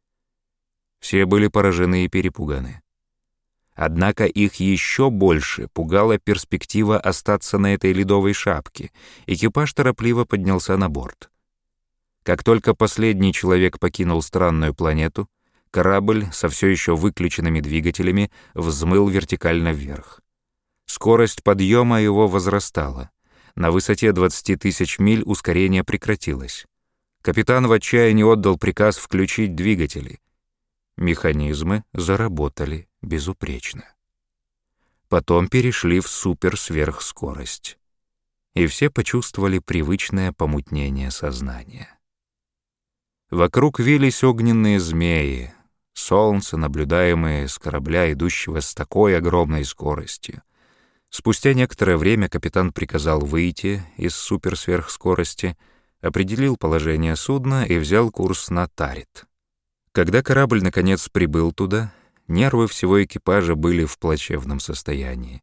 Все были поражены и перепуганы. Однако их еще больше пугала перспектива остаться на этой ледовой шапке. Экипаж торопливо поднялся на борт. Как только последний человек покинул странную планету, корабль со все еще выключенными двигателями взмыл вертикально вверх. Скорость подъема его возрастала. На высоте двадцати тысяч миль ускорение прекратилось. Капитан в отчаянии отдал приказ включить двигатели. Механизмы заработали безупречно. Потом перешли в суперсверхскорость. И все почувствовали привычное помутнение сознания. Вокруг вились огненные змеи, солнце, наблюдаемое с корабля, идущего с такой огромной скоростью. Спустя некоторое время капитан приказал выйти из суперсверхскорости, определил положение судна и взял курс на Тарит. Когда корабль наконец прибыл туда, нервы всего экипажа были в плачевном состоянии.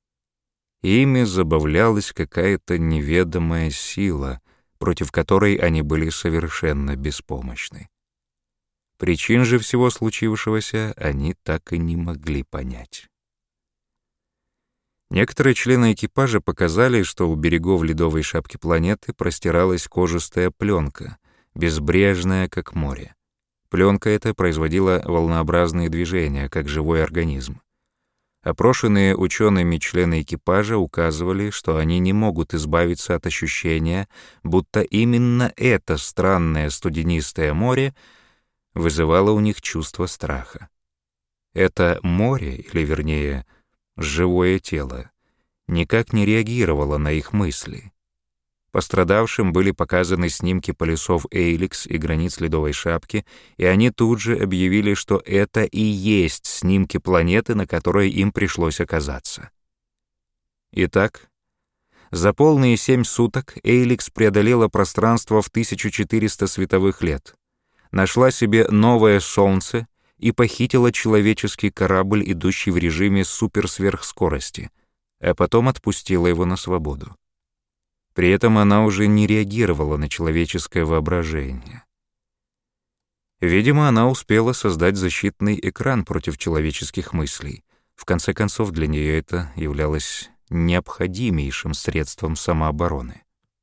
Ими забавлялась какая-то неведомая сила, против которой они были совершенно беспомощны. Причин же всего случившегося они так и не могли понять. Некоторые члены экипажа показали, что у берегов ледовой шапки планеты простиралась кожистая пленка, безбрежная, как море. Пленка эта производила волнообразные движения, как живой организм. Опрошенные учеными члены экипажа указывали, что они не могут избавиться от ощущения, будто именно это странное студенистое море вызывало у них чувство страха. Это море, или вернее, живое тело, никак не реагировало на их мысли. Пострадавшим были показаны снимки полюсов Эйликс и границ ледовой шапки, и они тут же объявили, что это и есть снимки планеты, на которой им пришлось оказаться. Итак, за полные семь суток Эйликс преодолела пространство в тысячу четыреста световых лет, нашла себе новое Солнце и похитила человеческий корабль, идущий в режиме суперсверхскорости, а потом отпустила его на свободу. При этом она уже не реагировала на человеческое воображение. Видимо, она успела создать защитный экран против человеческих мыслей. В конце концов, для нее это являлось необходимейшим средством самообороны.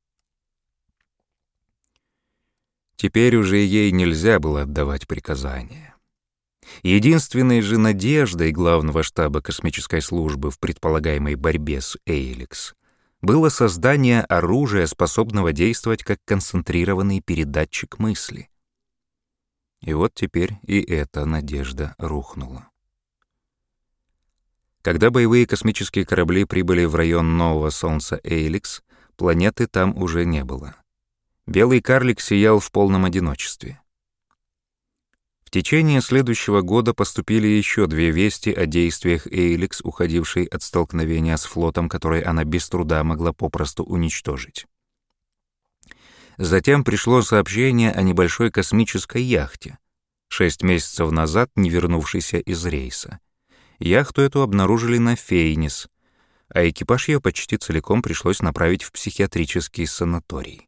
Теперь уже ей нельзя было отдавать приказания. Единственной же надеждой главного штаба космической службы в предполагаемой борьбе с Эйликс было создание оружия, способного действовать как концентрированный передатчик мысли. И вот теперь и эта надежда рухнула. Когда боевые космические корабли прибыли в район нового Солнца Эйликс, планеты там уже не было. Белый карлик сиял в полном одиночестве. В течение следующего года поступили еще две вести о действиях Эйликс, уходившей от столкновения с флотом, который она без труда могла попросту уничтожить. Затем пришло сообщение о небольшой космической яхте, шесть месяцев назад не вернувшейся из рейса. Яхту эту обнаружили на Фейнис, а экипаж ее почти целиком пришлось направить в психиатрический санаторий.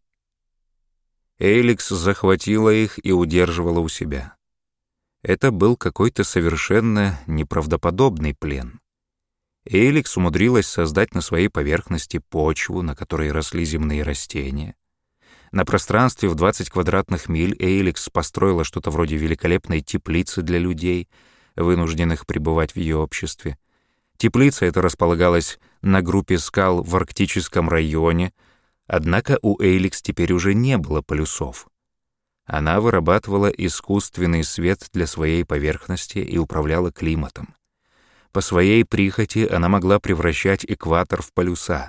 Эйликс захватила их и удерживала у себя. Это был какой-то совершенно неправдоподобный плен. Эйликс умудрилась создать на своей поверхности почву, на которой росли земные растения. На пространстве в двадцать квадратных миль Эйликс построила что-то вроде великолепной теплицы для людей, вынужденных пребывать в ее обществе. Теплица эта располагалась на группе скал в арктическом районе, однако у Эйликс теперь уже не было полюсов. Она вырабатывала искусственный свет для своей поверхности и управляла климатом. По своей прихоти она могла превращать экватор в полюса.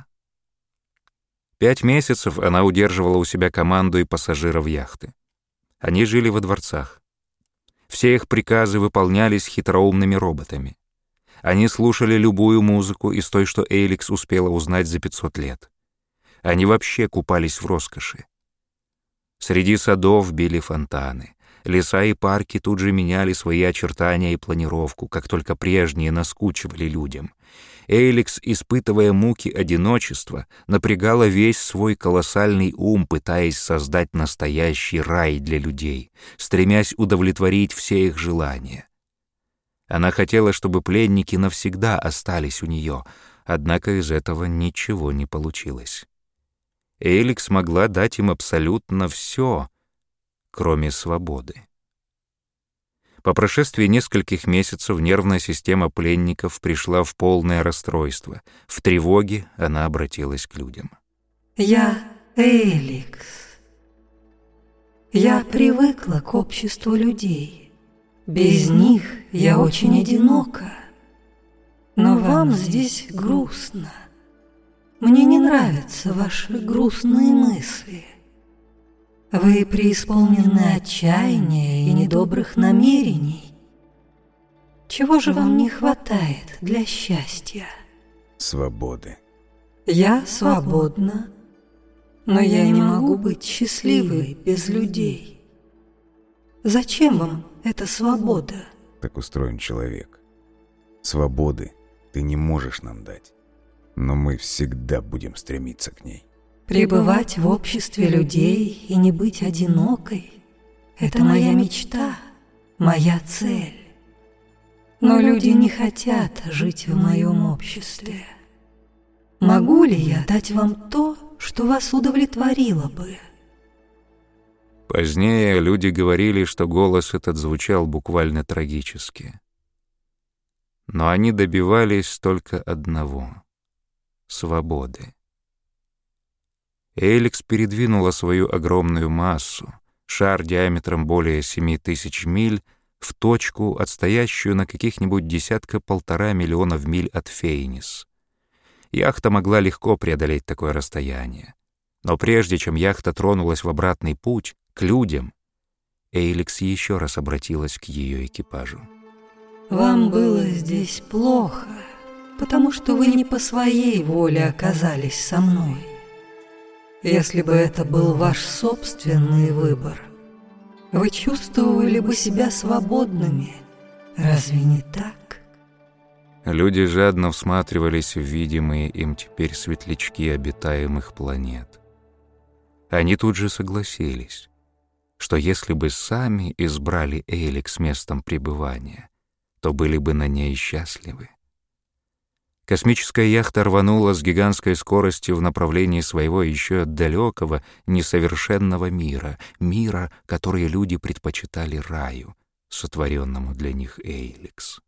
Пять месяцев она удерживала у себя команду и пассажиров яхты. Они жили во дворцах. Все их приказы выполнялись хитроумными роботами. Они слушали любую музыку из той, что Эйликс успела узнать за пятьсот лет. Они вообще купались в роскоши. Среди садов били фонтаны. Леса и парки тут же меняли свои очертания и планировку, как только прежние наскучивали людям. Эйликс, испытывая муки одиночества, напрягала весь свой колоссальный ум, пытаясь создать настоящий рай для людей, стремясь удовлетворить все их желания. Она хотела, чтобы пленники навсегда остались у нее, однако из этого ничего не получилось. Эйликс могла дать им абсолютно все, кроме свободы. По прошествии нескольких месяцев нервная система пленников пришла в полное расстройство. В тревоге она обратилась к людям. Я Эйликс. Я привыкла к обществу людей. Без них я очень одинока. Но вам здесь грустно. Мне не нравятся ваши грустные мысли. Вы преисполнены отчаяния и недобрых намерений. Чего же вам не хватает для счастья? Свободы. Я свободна, но я не могу быть счастливой без людей. Зачем вам эта свобода? Так устроен человек. Свободы ты не можешь нам дать, но мы всегда будем стремиться к ней. Пребывать в обществе людей и не быть одинокой — это моя мечта, моя цель. Но люди не хотят жить в моем обществе. Могу ли я дать вам то, что вас удовлетворило бы? Позднее люди говорили, что голос этот звучал буквально трагически. Но они добивались только одного — свободы. Эйликс передвинула свою огромную массу, шар диаметром более семи тысяч миль, в точку, отстоящую на каких-нибудь десятка-полтора миллионов миль от Фейнис. Яхта могла легко преодолеть такое расстояние. Но прежде чем яхта тронулась в обратный путь, к людям, Эйликс еще раз обратилась к ее экипажу. «Вам было здесь плохо, потому что вы не по своей воле оказались со мной. Если бы это был ваш собственный выбор, вы чувствовали бы себя свободными. Разве не так?» Люди жадно всматривались в видимые им теперь светлячки обитаемых планет. Они тут же согласились, что если бы сами избрали Эйликс местом пребывания, то были бы на ней счастливы. Космическая яхта рванула с гигантской скоростью в направлении своего еще далекого, несовершенного мира, мира, который люди предпочитали раю, сотворенному для них Эйликс.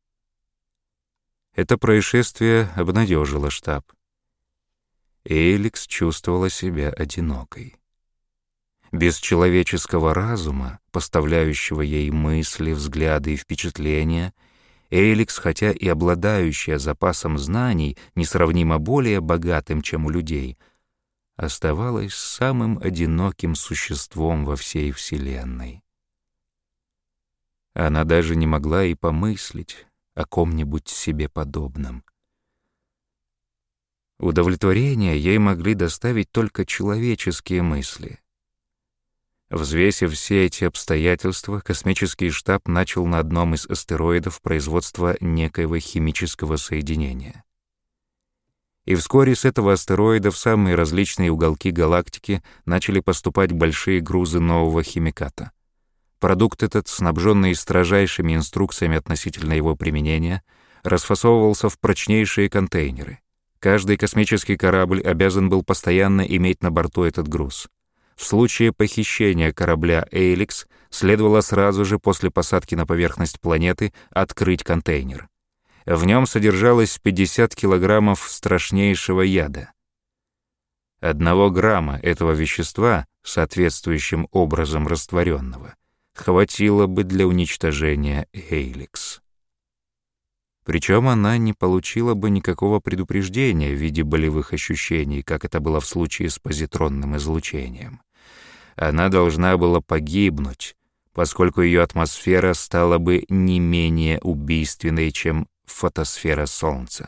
Это происшествие обнадежило штаб. Эйликс чувствовала себя одинокой. Без человеческого разума, поставляющего ей мысли, взгляды и впечатления, Эйликс, хотя и обладающая запасом знаний, несравнимо более богатым, чем у людей, оставалась самым одиноким существом во всей Вселенной. Она даже не могла и помыслить о ком-нибудь себе подобном. Удовлетворение ей могли доставить только человеческие мысли. Взвесив все эти обстоятельства, космический штаб начал на одном из астероидов производство некоего химического соединения. И вскоре с этого астероида в самые различные уголки галактики начали поступать большие грузы нового химиката. Продукт этот, снабженный строжайшими инструкциями относительно его применения, расфасовывался в прочнейшие контейнеры. Каждый космический корабль обязан был постоянно иметь на борту этот груз. В случае похищения корабля «Эйликс» следовало сразу же после посадки на поверхность планеты открыть контейнер. В нем содержалось пятьдесят килограммов страшнейшего яда. Одного грамма этого вещества, соответствующим образом растворенного, хватило бы для уничтожения «Эйликс». Причем она не получила бы никакого предупреждения в виде болевых ощущений, как это было в случае с позитронным излучением. Она должна была погибнуть, поскольку ее атмосфера стала бы не менее убийственной, чем фотосфера Солнца.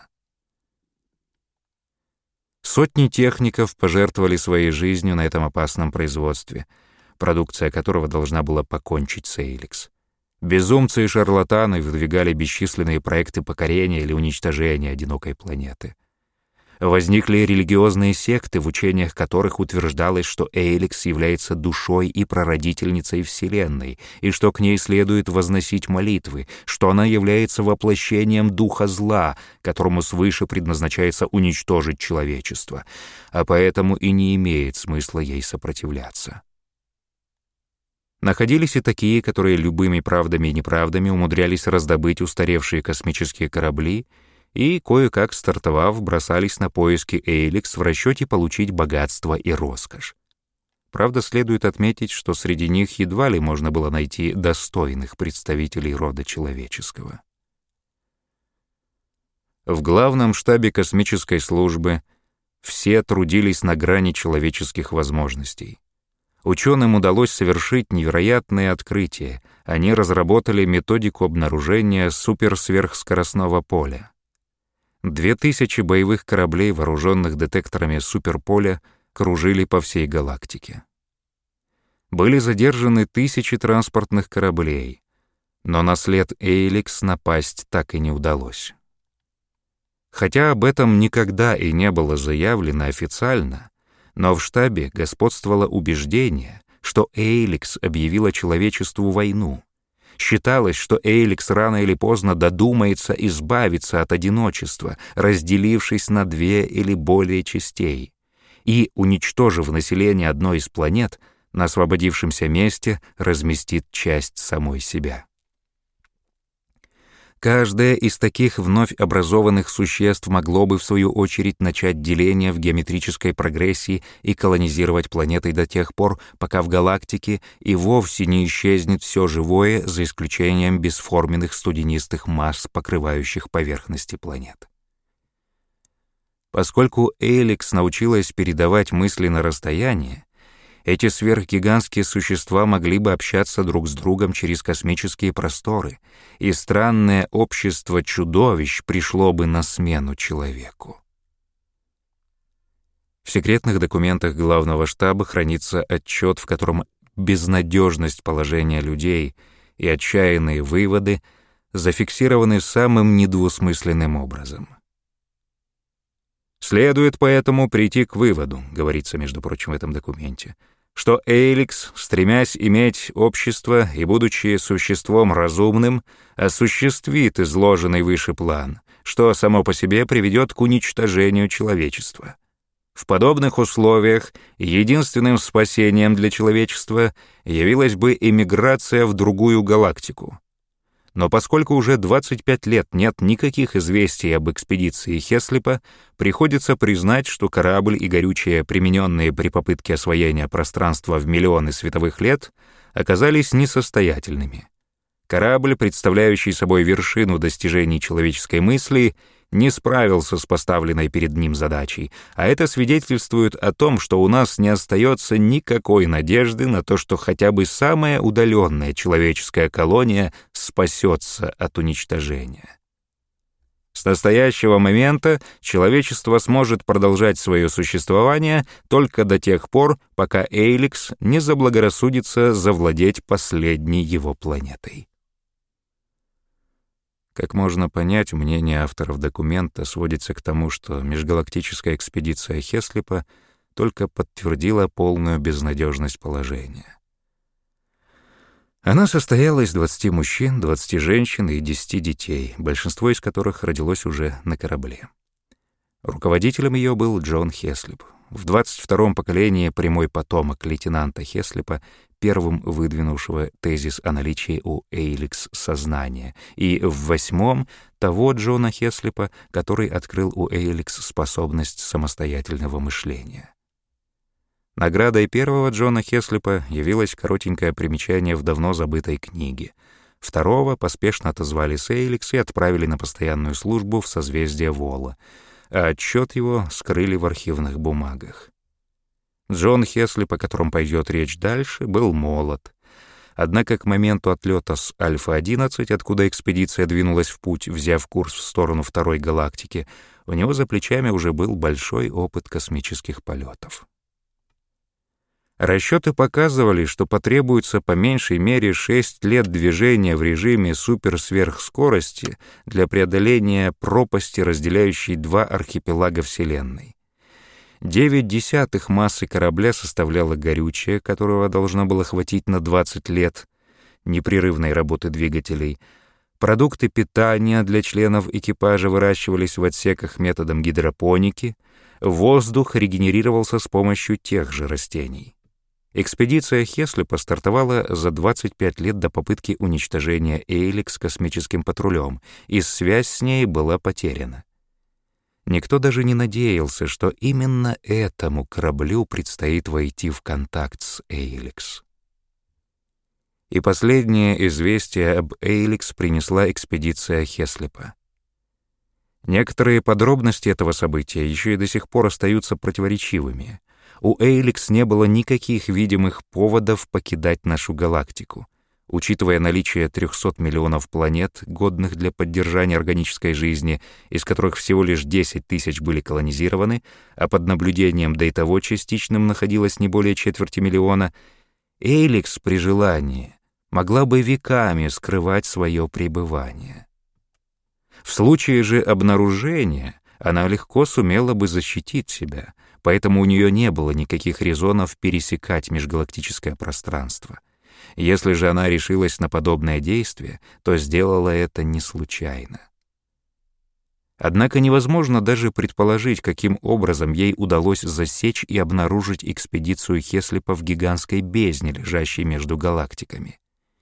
Сотни техников пожертвовали своей жизнью на этом опасном производстве, продукция которого должна была покончить с «Эйликс». Безумцы и шарлатаны выдвигали бесчисленные проекты покорения или уничтожения одинокой планеты. Возникли религиозные секты, в учениях которых утверждалось, что «Эйликс» является душой и прародительницей Вселенной, и что к ней следует возносить молитвы, что она является воплощением духа зла, которому свыше предназначается уничтожить человечество, а поэтому и не имеет смысла ей сопротивляться. Находились и такие, которые любыми правдами и неправдами умудрялись раздобыть устаревшие космические корабли и, кое-как стартовав, бросались на поиски «Эйликс» в расчете получить богатство и роскошь. Правда, следует отметить, что среди них едва ли можно было найти достойных представителей рода человеческого. В главном штабе космической службы все трудились на грани человеческих возможностей. Ученым удалось совершить невероятные открытия. Они разработали методику обнаружения суперсверхскоростного поля. Две тысячи боевых кораблей, вооруженных детекторами суперполя, кружили по всей галактике. Были задержаны тысячи транспортных кораблей, но на след «Эйликс» напасть так и не удалось. Хотя об этом никогда и не было заявлено официально, но в штабе господствовало убеждение, что «Эйликс» объявила человечеству войну. Считалось, что «Эйликс» рано или поздно додумается избавиться от одиночества, разделившись на две или более частей, и, уничтожив население одной из планет, на освободившемся месте разместит часть самой себя. Каждое из таких вновь образованных существ могло бы, в свою очередь, начать деление в геометрической прогрессии и колонизировать планетой до тех пор, пока в галактике и вовсе не исчезнет все живое, за исключением бесформенных студенистых масс, покрывающих поверхности планет. Поскольку «Эйликс» научилась передавать мысли на расстояние, эти сверхгигантские существа могли бы общаться друг с другом через космические просторы, и странное общество чудовищ пришло бы на смену человеку. В секретных документах главного штаба хранится отчет, в котором безнадежность положения людей и отчаянные выводы зафиксированы самым недвусмысленным образом. «Следует поэтому прийти к выводу», — говорится, между прочим, в этом документе, что «Эйликс», стремясь иметь общество и будучи существом разумным, осуществит изложенный выше план, что само по себе приведет к уничтожению человечества. В подобных условиях единственным спасением для человечества явилась бы эмиграция в другую галактику. Но поскольку уже двадцать пять лет нет никаких известий об экспедиции Хеслипа, приходится признать, что корабль и горючее, примененные при попытке освоения пространства в миллионы световых лет, оказались несостоятельными. Корабль, представляющий собой вершину достижений человеческой мысли, не справился с поставленной перед ним задачей, а это свидетельствует о том, что у нас не остается никакой надежды на то, что хотя бы самая удаленная человеческая колония спасется от уничтожения. С настоящего момента человечество сможет продолжать свое существование только до тех пор, пока Эйликс не заблагорассудится завладеть последней его планетой. Как можно понять, мнение авторов документа сводится к тому, что межгалактическая экспедиция Хеслипа только подтвердила полную безнадежность положения. Она состояла из двадцати мужчин, двадцати женщин и десяти детей, большинство из которых родилось уже на корабле. Руководителем ее был Джон Хеслип. В двадцать втором поколении прямой потомок лейтенанта Хеслипа, первым выдвинувшего тезис о наличии у Эйликс сознания, и в восьмом того Джона Хеслипа, который открыл у Эйликс способность самостоятельного мышления. Наградой первого Джона Хеслипа явилось коротенькое примечание в давно забытой книге. Второго поспешно отозвали с Эйликс и отправили на постоянную службу в созвездие Вола, а отчет его скрыли в архивных бумагах. Джон Хеслип, о котором пойдет речь дальше, был молод. Однако к моменту отлета с Альфа одиннадцать, откуда экспедиция двинулась в путь, взяв курс в сторону второй галактики, у него за плечами уже был большой опыт космических полетов. Расчеты показывали, что потребуется по меньшей мере шесть лет движения в режиме суперсверхскорости для преодоления пропасти, разделяющей два архипелага Вселенной. Девять десятых массы корабля составляло горючее, которого должно было хватить на двадцать лет непрерывной работы двигателей. Продукты питания для членов экипажа выращивались в отсеках методом гидропоники. Воздух регенерировался с помощью тех же растений. Экспедиция Хеслипа стартовала за двадцать пять лет до попытки уничтожения Эйликс космическим патрулем, и связь с ней была потеряна. Никто даже не надеялся, что именно этому кораблю предстоит войти в контакт с Эйликс. И последнее известие об Эйликс принесла экспедиция Хеслипа. Некоторые подробности этого события еще и до сих пор остаются противоречивыми. У Эйликс не было никаких видимых поводов покидать нашу галактику. Учитывая наличие трехсот миллионов планет, годных для поддержания органической жизни, из которых всего лишь десять тысяч были колонизированы, а под наблюдением да и того частичным находилось не более четверти миллиона, Эйликс при желании могла бы веками скрывать свое пребывание. В случае же обнаружения она легко сумела бы защитить себя, поэтому у нее не было никаких резонов пересекать межгалактическое пространство. Если же она решилась на подобное действие, то сделала это не случайно. Однако невозможно даже предположить, каким образом ей удалось засечь и обнаружить экспедицию Хеслипа в гигантской бездне, лежащей между галактиками.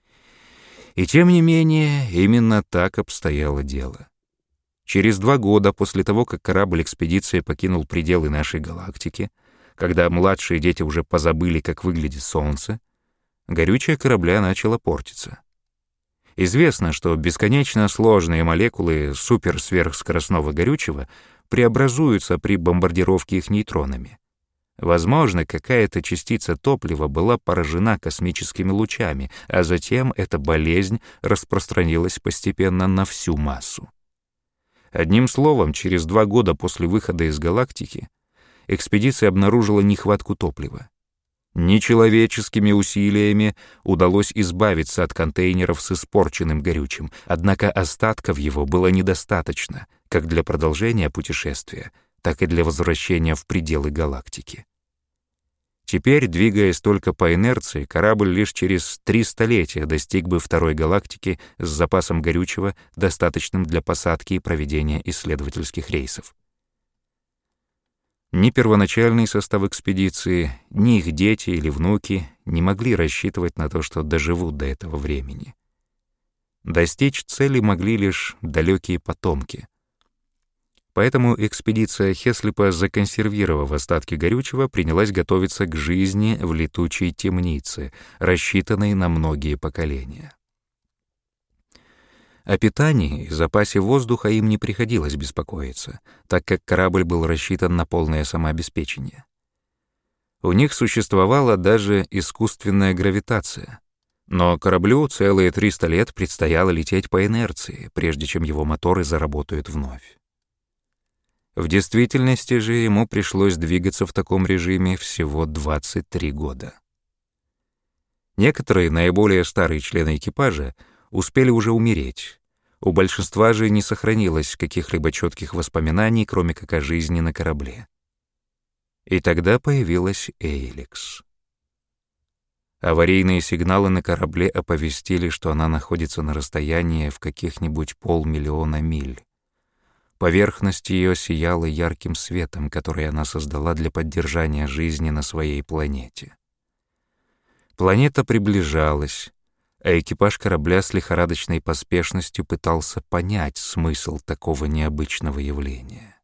И тем не менее, именно так обстояло дело. Через два года после того, как корабль экспедиции покинул пределы нашей галактики, когда младшие дети уже позабыли, как выглядит Солнце, горючее корабля начало портиться. Известно, что бесконечно сложные молекулы суперсверхскоростного горючего преобразуются при бомбардировке их нейтронами. Возможно, какая-то частица топлива была поражена космическими лучами, а затем эта болезнь распространилась постепенно на всю массу. Одним словом, через два года после выхода из галактики экспедиция обнаружила нехватку топлива. Нечеловеческими усилиями удалось избавиться от контейнеров с испорченным горючим, однако остатков его было недостаточно как для продолжения путешествия, так и для возвращения в пределы галактики. Теперь, двигаясь только по инерции, корабль лишь через три столетия достиг бы второй галактики с запасом горючего, достаточным для посадки и проведения исследовательских рейсов. Ни первоначальный состав экспедиции, ни их дети или внуки не могли рассчитывать на то, что доживут до этого времени. Достичь цели могли лишь далекие потомки. Поэтому экспедиция Хеслипа, законсервировав остатки горючего, принялась готовиться к жизни в летучей темнице, рассчитанной на многие поколения. О питании и запасе воздуха им не приходилось беспокоиться, так как корабль был рассчитан на полное самообеспечение. У них существовала даже искусственная гравитация, но кораблю целые триста лет предстояло лететь по инерции, прежде чем его моторы заработают вновь. В действительности же ему пришлось двигаться в таком режиме всего двадцать три года. Некоторые наиболее старые члены экипажа успели уже умереть. У большинства же не сохранилось каких-либо четких воспоминаний, кроме как о жизни на корабле. И тогда появилась Эйликс. Аварийные сигналы на корабле оповестили, что она находится на расстоянии в каких-нибудь полмиллиона миль. Поверхность ее сияла ярким светом, который она создала для поддержания жизни на своей планете. Планета приближалась, а экипаж корабля с лихорадочной поспешностью пытался понять смысл такого необычного явления.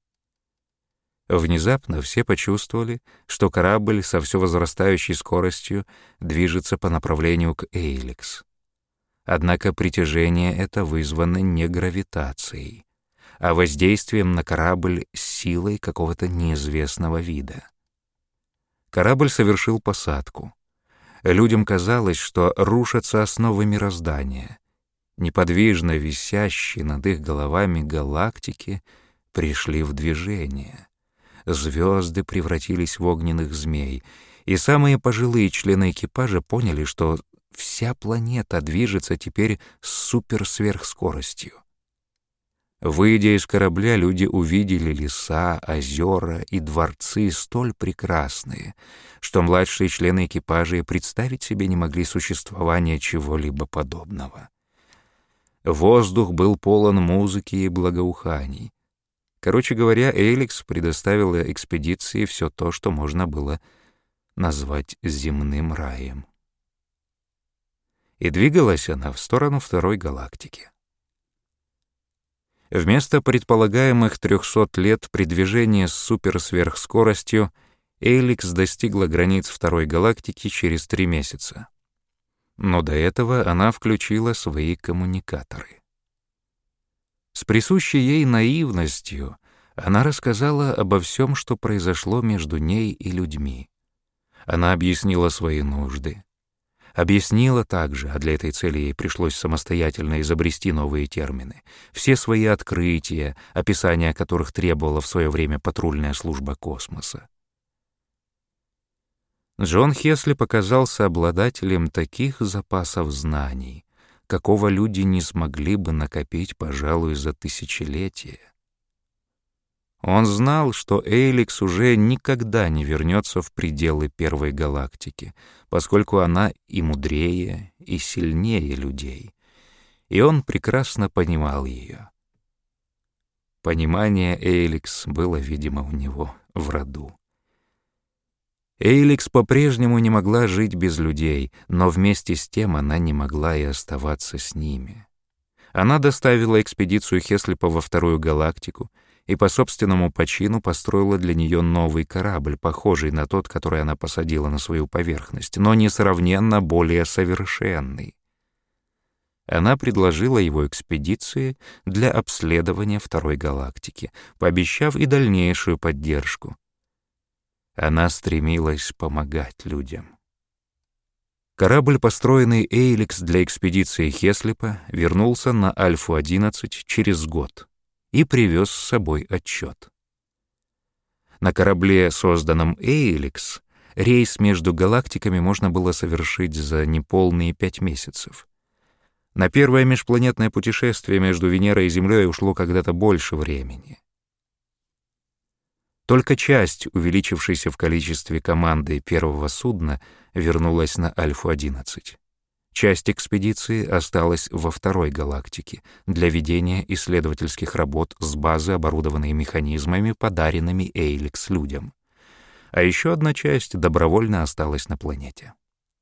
Внезапно все почувствовали, что корабль со все возрастающей скоростью движется по направлению к Эйликс. Однако притяжение это вызвано не гравитацией, а воздействием на корабль силой какого-то неизвестного вида. Корабль совершил посадку. Людям казалось, что рушатся основы мироздания. Неподвижно висящие над их головами галактики пришли в движение. Звезды превратились в огненных змей, и самые пожилые члены экипажа поняли, что вся планета движется теперь с суперсверхскоростью. Выйдя из корабля, люди увидели леса, озера и дворцы столь прекрасные, что младшие члены экипажа и представить себе не могли существования чего-либо подобного. Воздух был полон музыки и благоуханий. Короче говоря, Эйликс предоставила экспедиции все то, что можно было назвать земным раем. И двигалась она в сторону второй галактики. Вместо предполагаемых трехсот лет при движении с суперсверхскоростью Эйликс достигла границ второй галактики через три месяца. Но до этого она включила свои коммуникаторы. С присущей ей наивностью она рассказала обо всем, что произошло между ней и людьми. Она объяснила свои нужды. Объяснила также, а для этой цели ей пришлось самостоятельно изобрести новые термины, все свои открытия, описания которых требовала в свое время патрульная служба космоса. Джон Хесли показался обладателем таких запасов знаний, какого люди не смогли бы накопить, пожалуй, за тысячелетия. Он знал, что Эйликс уже никогда не вернется в пределы первой галактики, поскольку она и мудрее, и сильнее людей, и он прекрасно понимал ее. Понимание Эйликс было, видимо, у него в роду. Эйликс по-прежнему не могла жить без людей, но вместе с тем она не могла и оставаться с ними. Она доставила экспедицию Хеслипа во вторую галактику и по собственному почину построила для нее новый корабль, похожий на тот, который она посадила на свою поверхность, но несравненно более совершенный. Она предложила его экспедиции для обследования второй галактики, пообещав и дальнейшую поддержку. Она стремилась помогать людям. Корабль, построенный Эйликс для экспедиции Хеслипа, вернулся на Альфу одиннадцать через год и привез с собой отчет. На корабле, созданном Эйликс, рейс между галактиками можно было совершить за неполные пять месяцев. На первое межпланетное путешествие между Венерой и Землей ушло когда-то больше времени. Только часть, увеличившейся в количестве команды первого судна, вернулась на Альфу одиннадцать. Часть экспедиции осталась во второй галактике для ведения исследовательских работ с базы, оборудованной механизмами, подаренными Эйликс людям. А еще одна часть добровольно осталась на планете.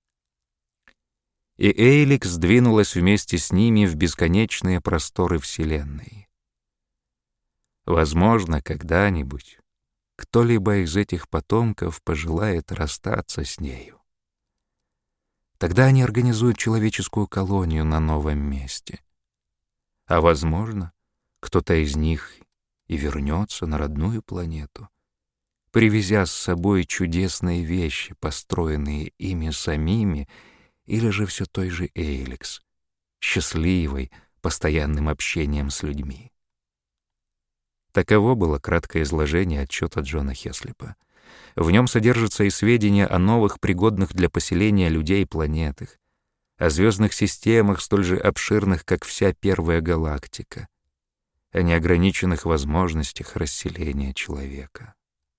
И Эйликс двинулась вместе с ними в бесконечные просторы Вселенной. Возможно, когда-нибудь кто-либо из этих потомков пожелает расстаться с нею. Тогда они организуют человеческую колонию на новом месте. А возможно, кто-то из них и вернется на родную планету, привезя с собой чудесные вещи, построенные ими самими, или же все той же Эйликс, счастливой, постоянным общением с людьми. Таково было краткое изложение отчета Джона Хеслипа. В нем содержатся и сведения о новых, пригодных для поселения людей планетах, о звездных системах, столь же обширных, как вся первая галактика, о неограниченных возможностях расселения человека.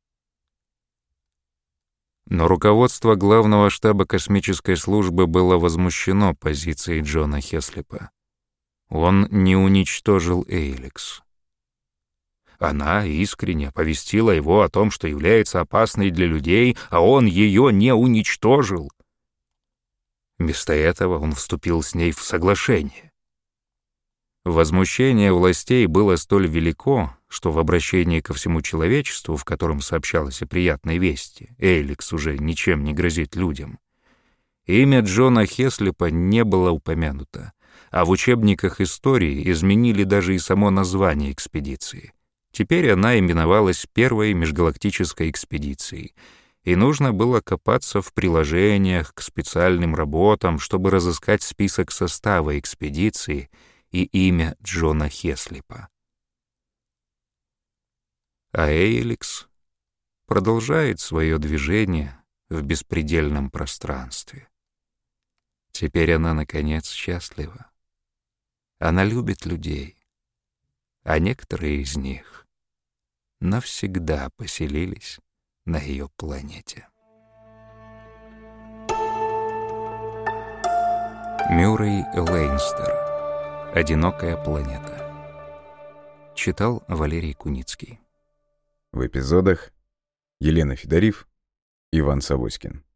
Но руководство главного штаба космической службы было возмущено позицией Джона Хеслипа. Он не уничтожил Эйликс. Она искренне оповестила его о том, что является опасной для людей, а он ее не уничтожил. Вместо этого он вступил с ней в соглашение. Возмущение властей было столь велико, что в обращении ко всему человечеству, в котором сообщалось о приятной вести, Эйликс уже ничем не грозит людям, имя Джона Хеслипа не было упомянуто, а в учебниках истории изменили даже и само название экспедиции. Теперь она именовалась Первой межгалактической экспедицией, и нужно было копаться в приложениях к специальным работам, чтобы разыскать список состава экспедиции и имя Джона Хеслипа. А Эйликс продолжает свое движение в беспредельном пространстве. Теперь она, наконец, счастлива. Она любит людей, а некоторые из них навсегда поселились на ее планете. Мюррей Лейнстер. «Одинокая планета». Читал Валерий Куницкий. В эпизодах Елена Федорив, Иван Савоськин.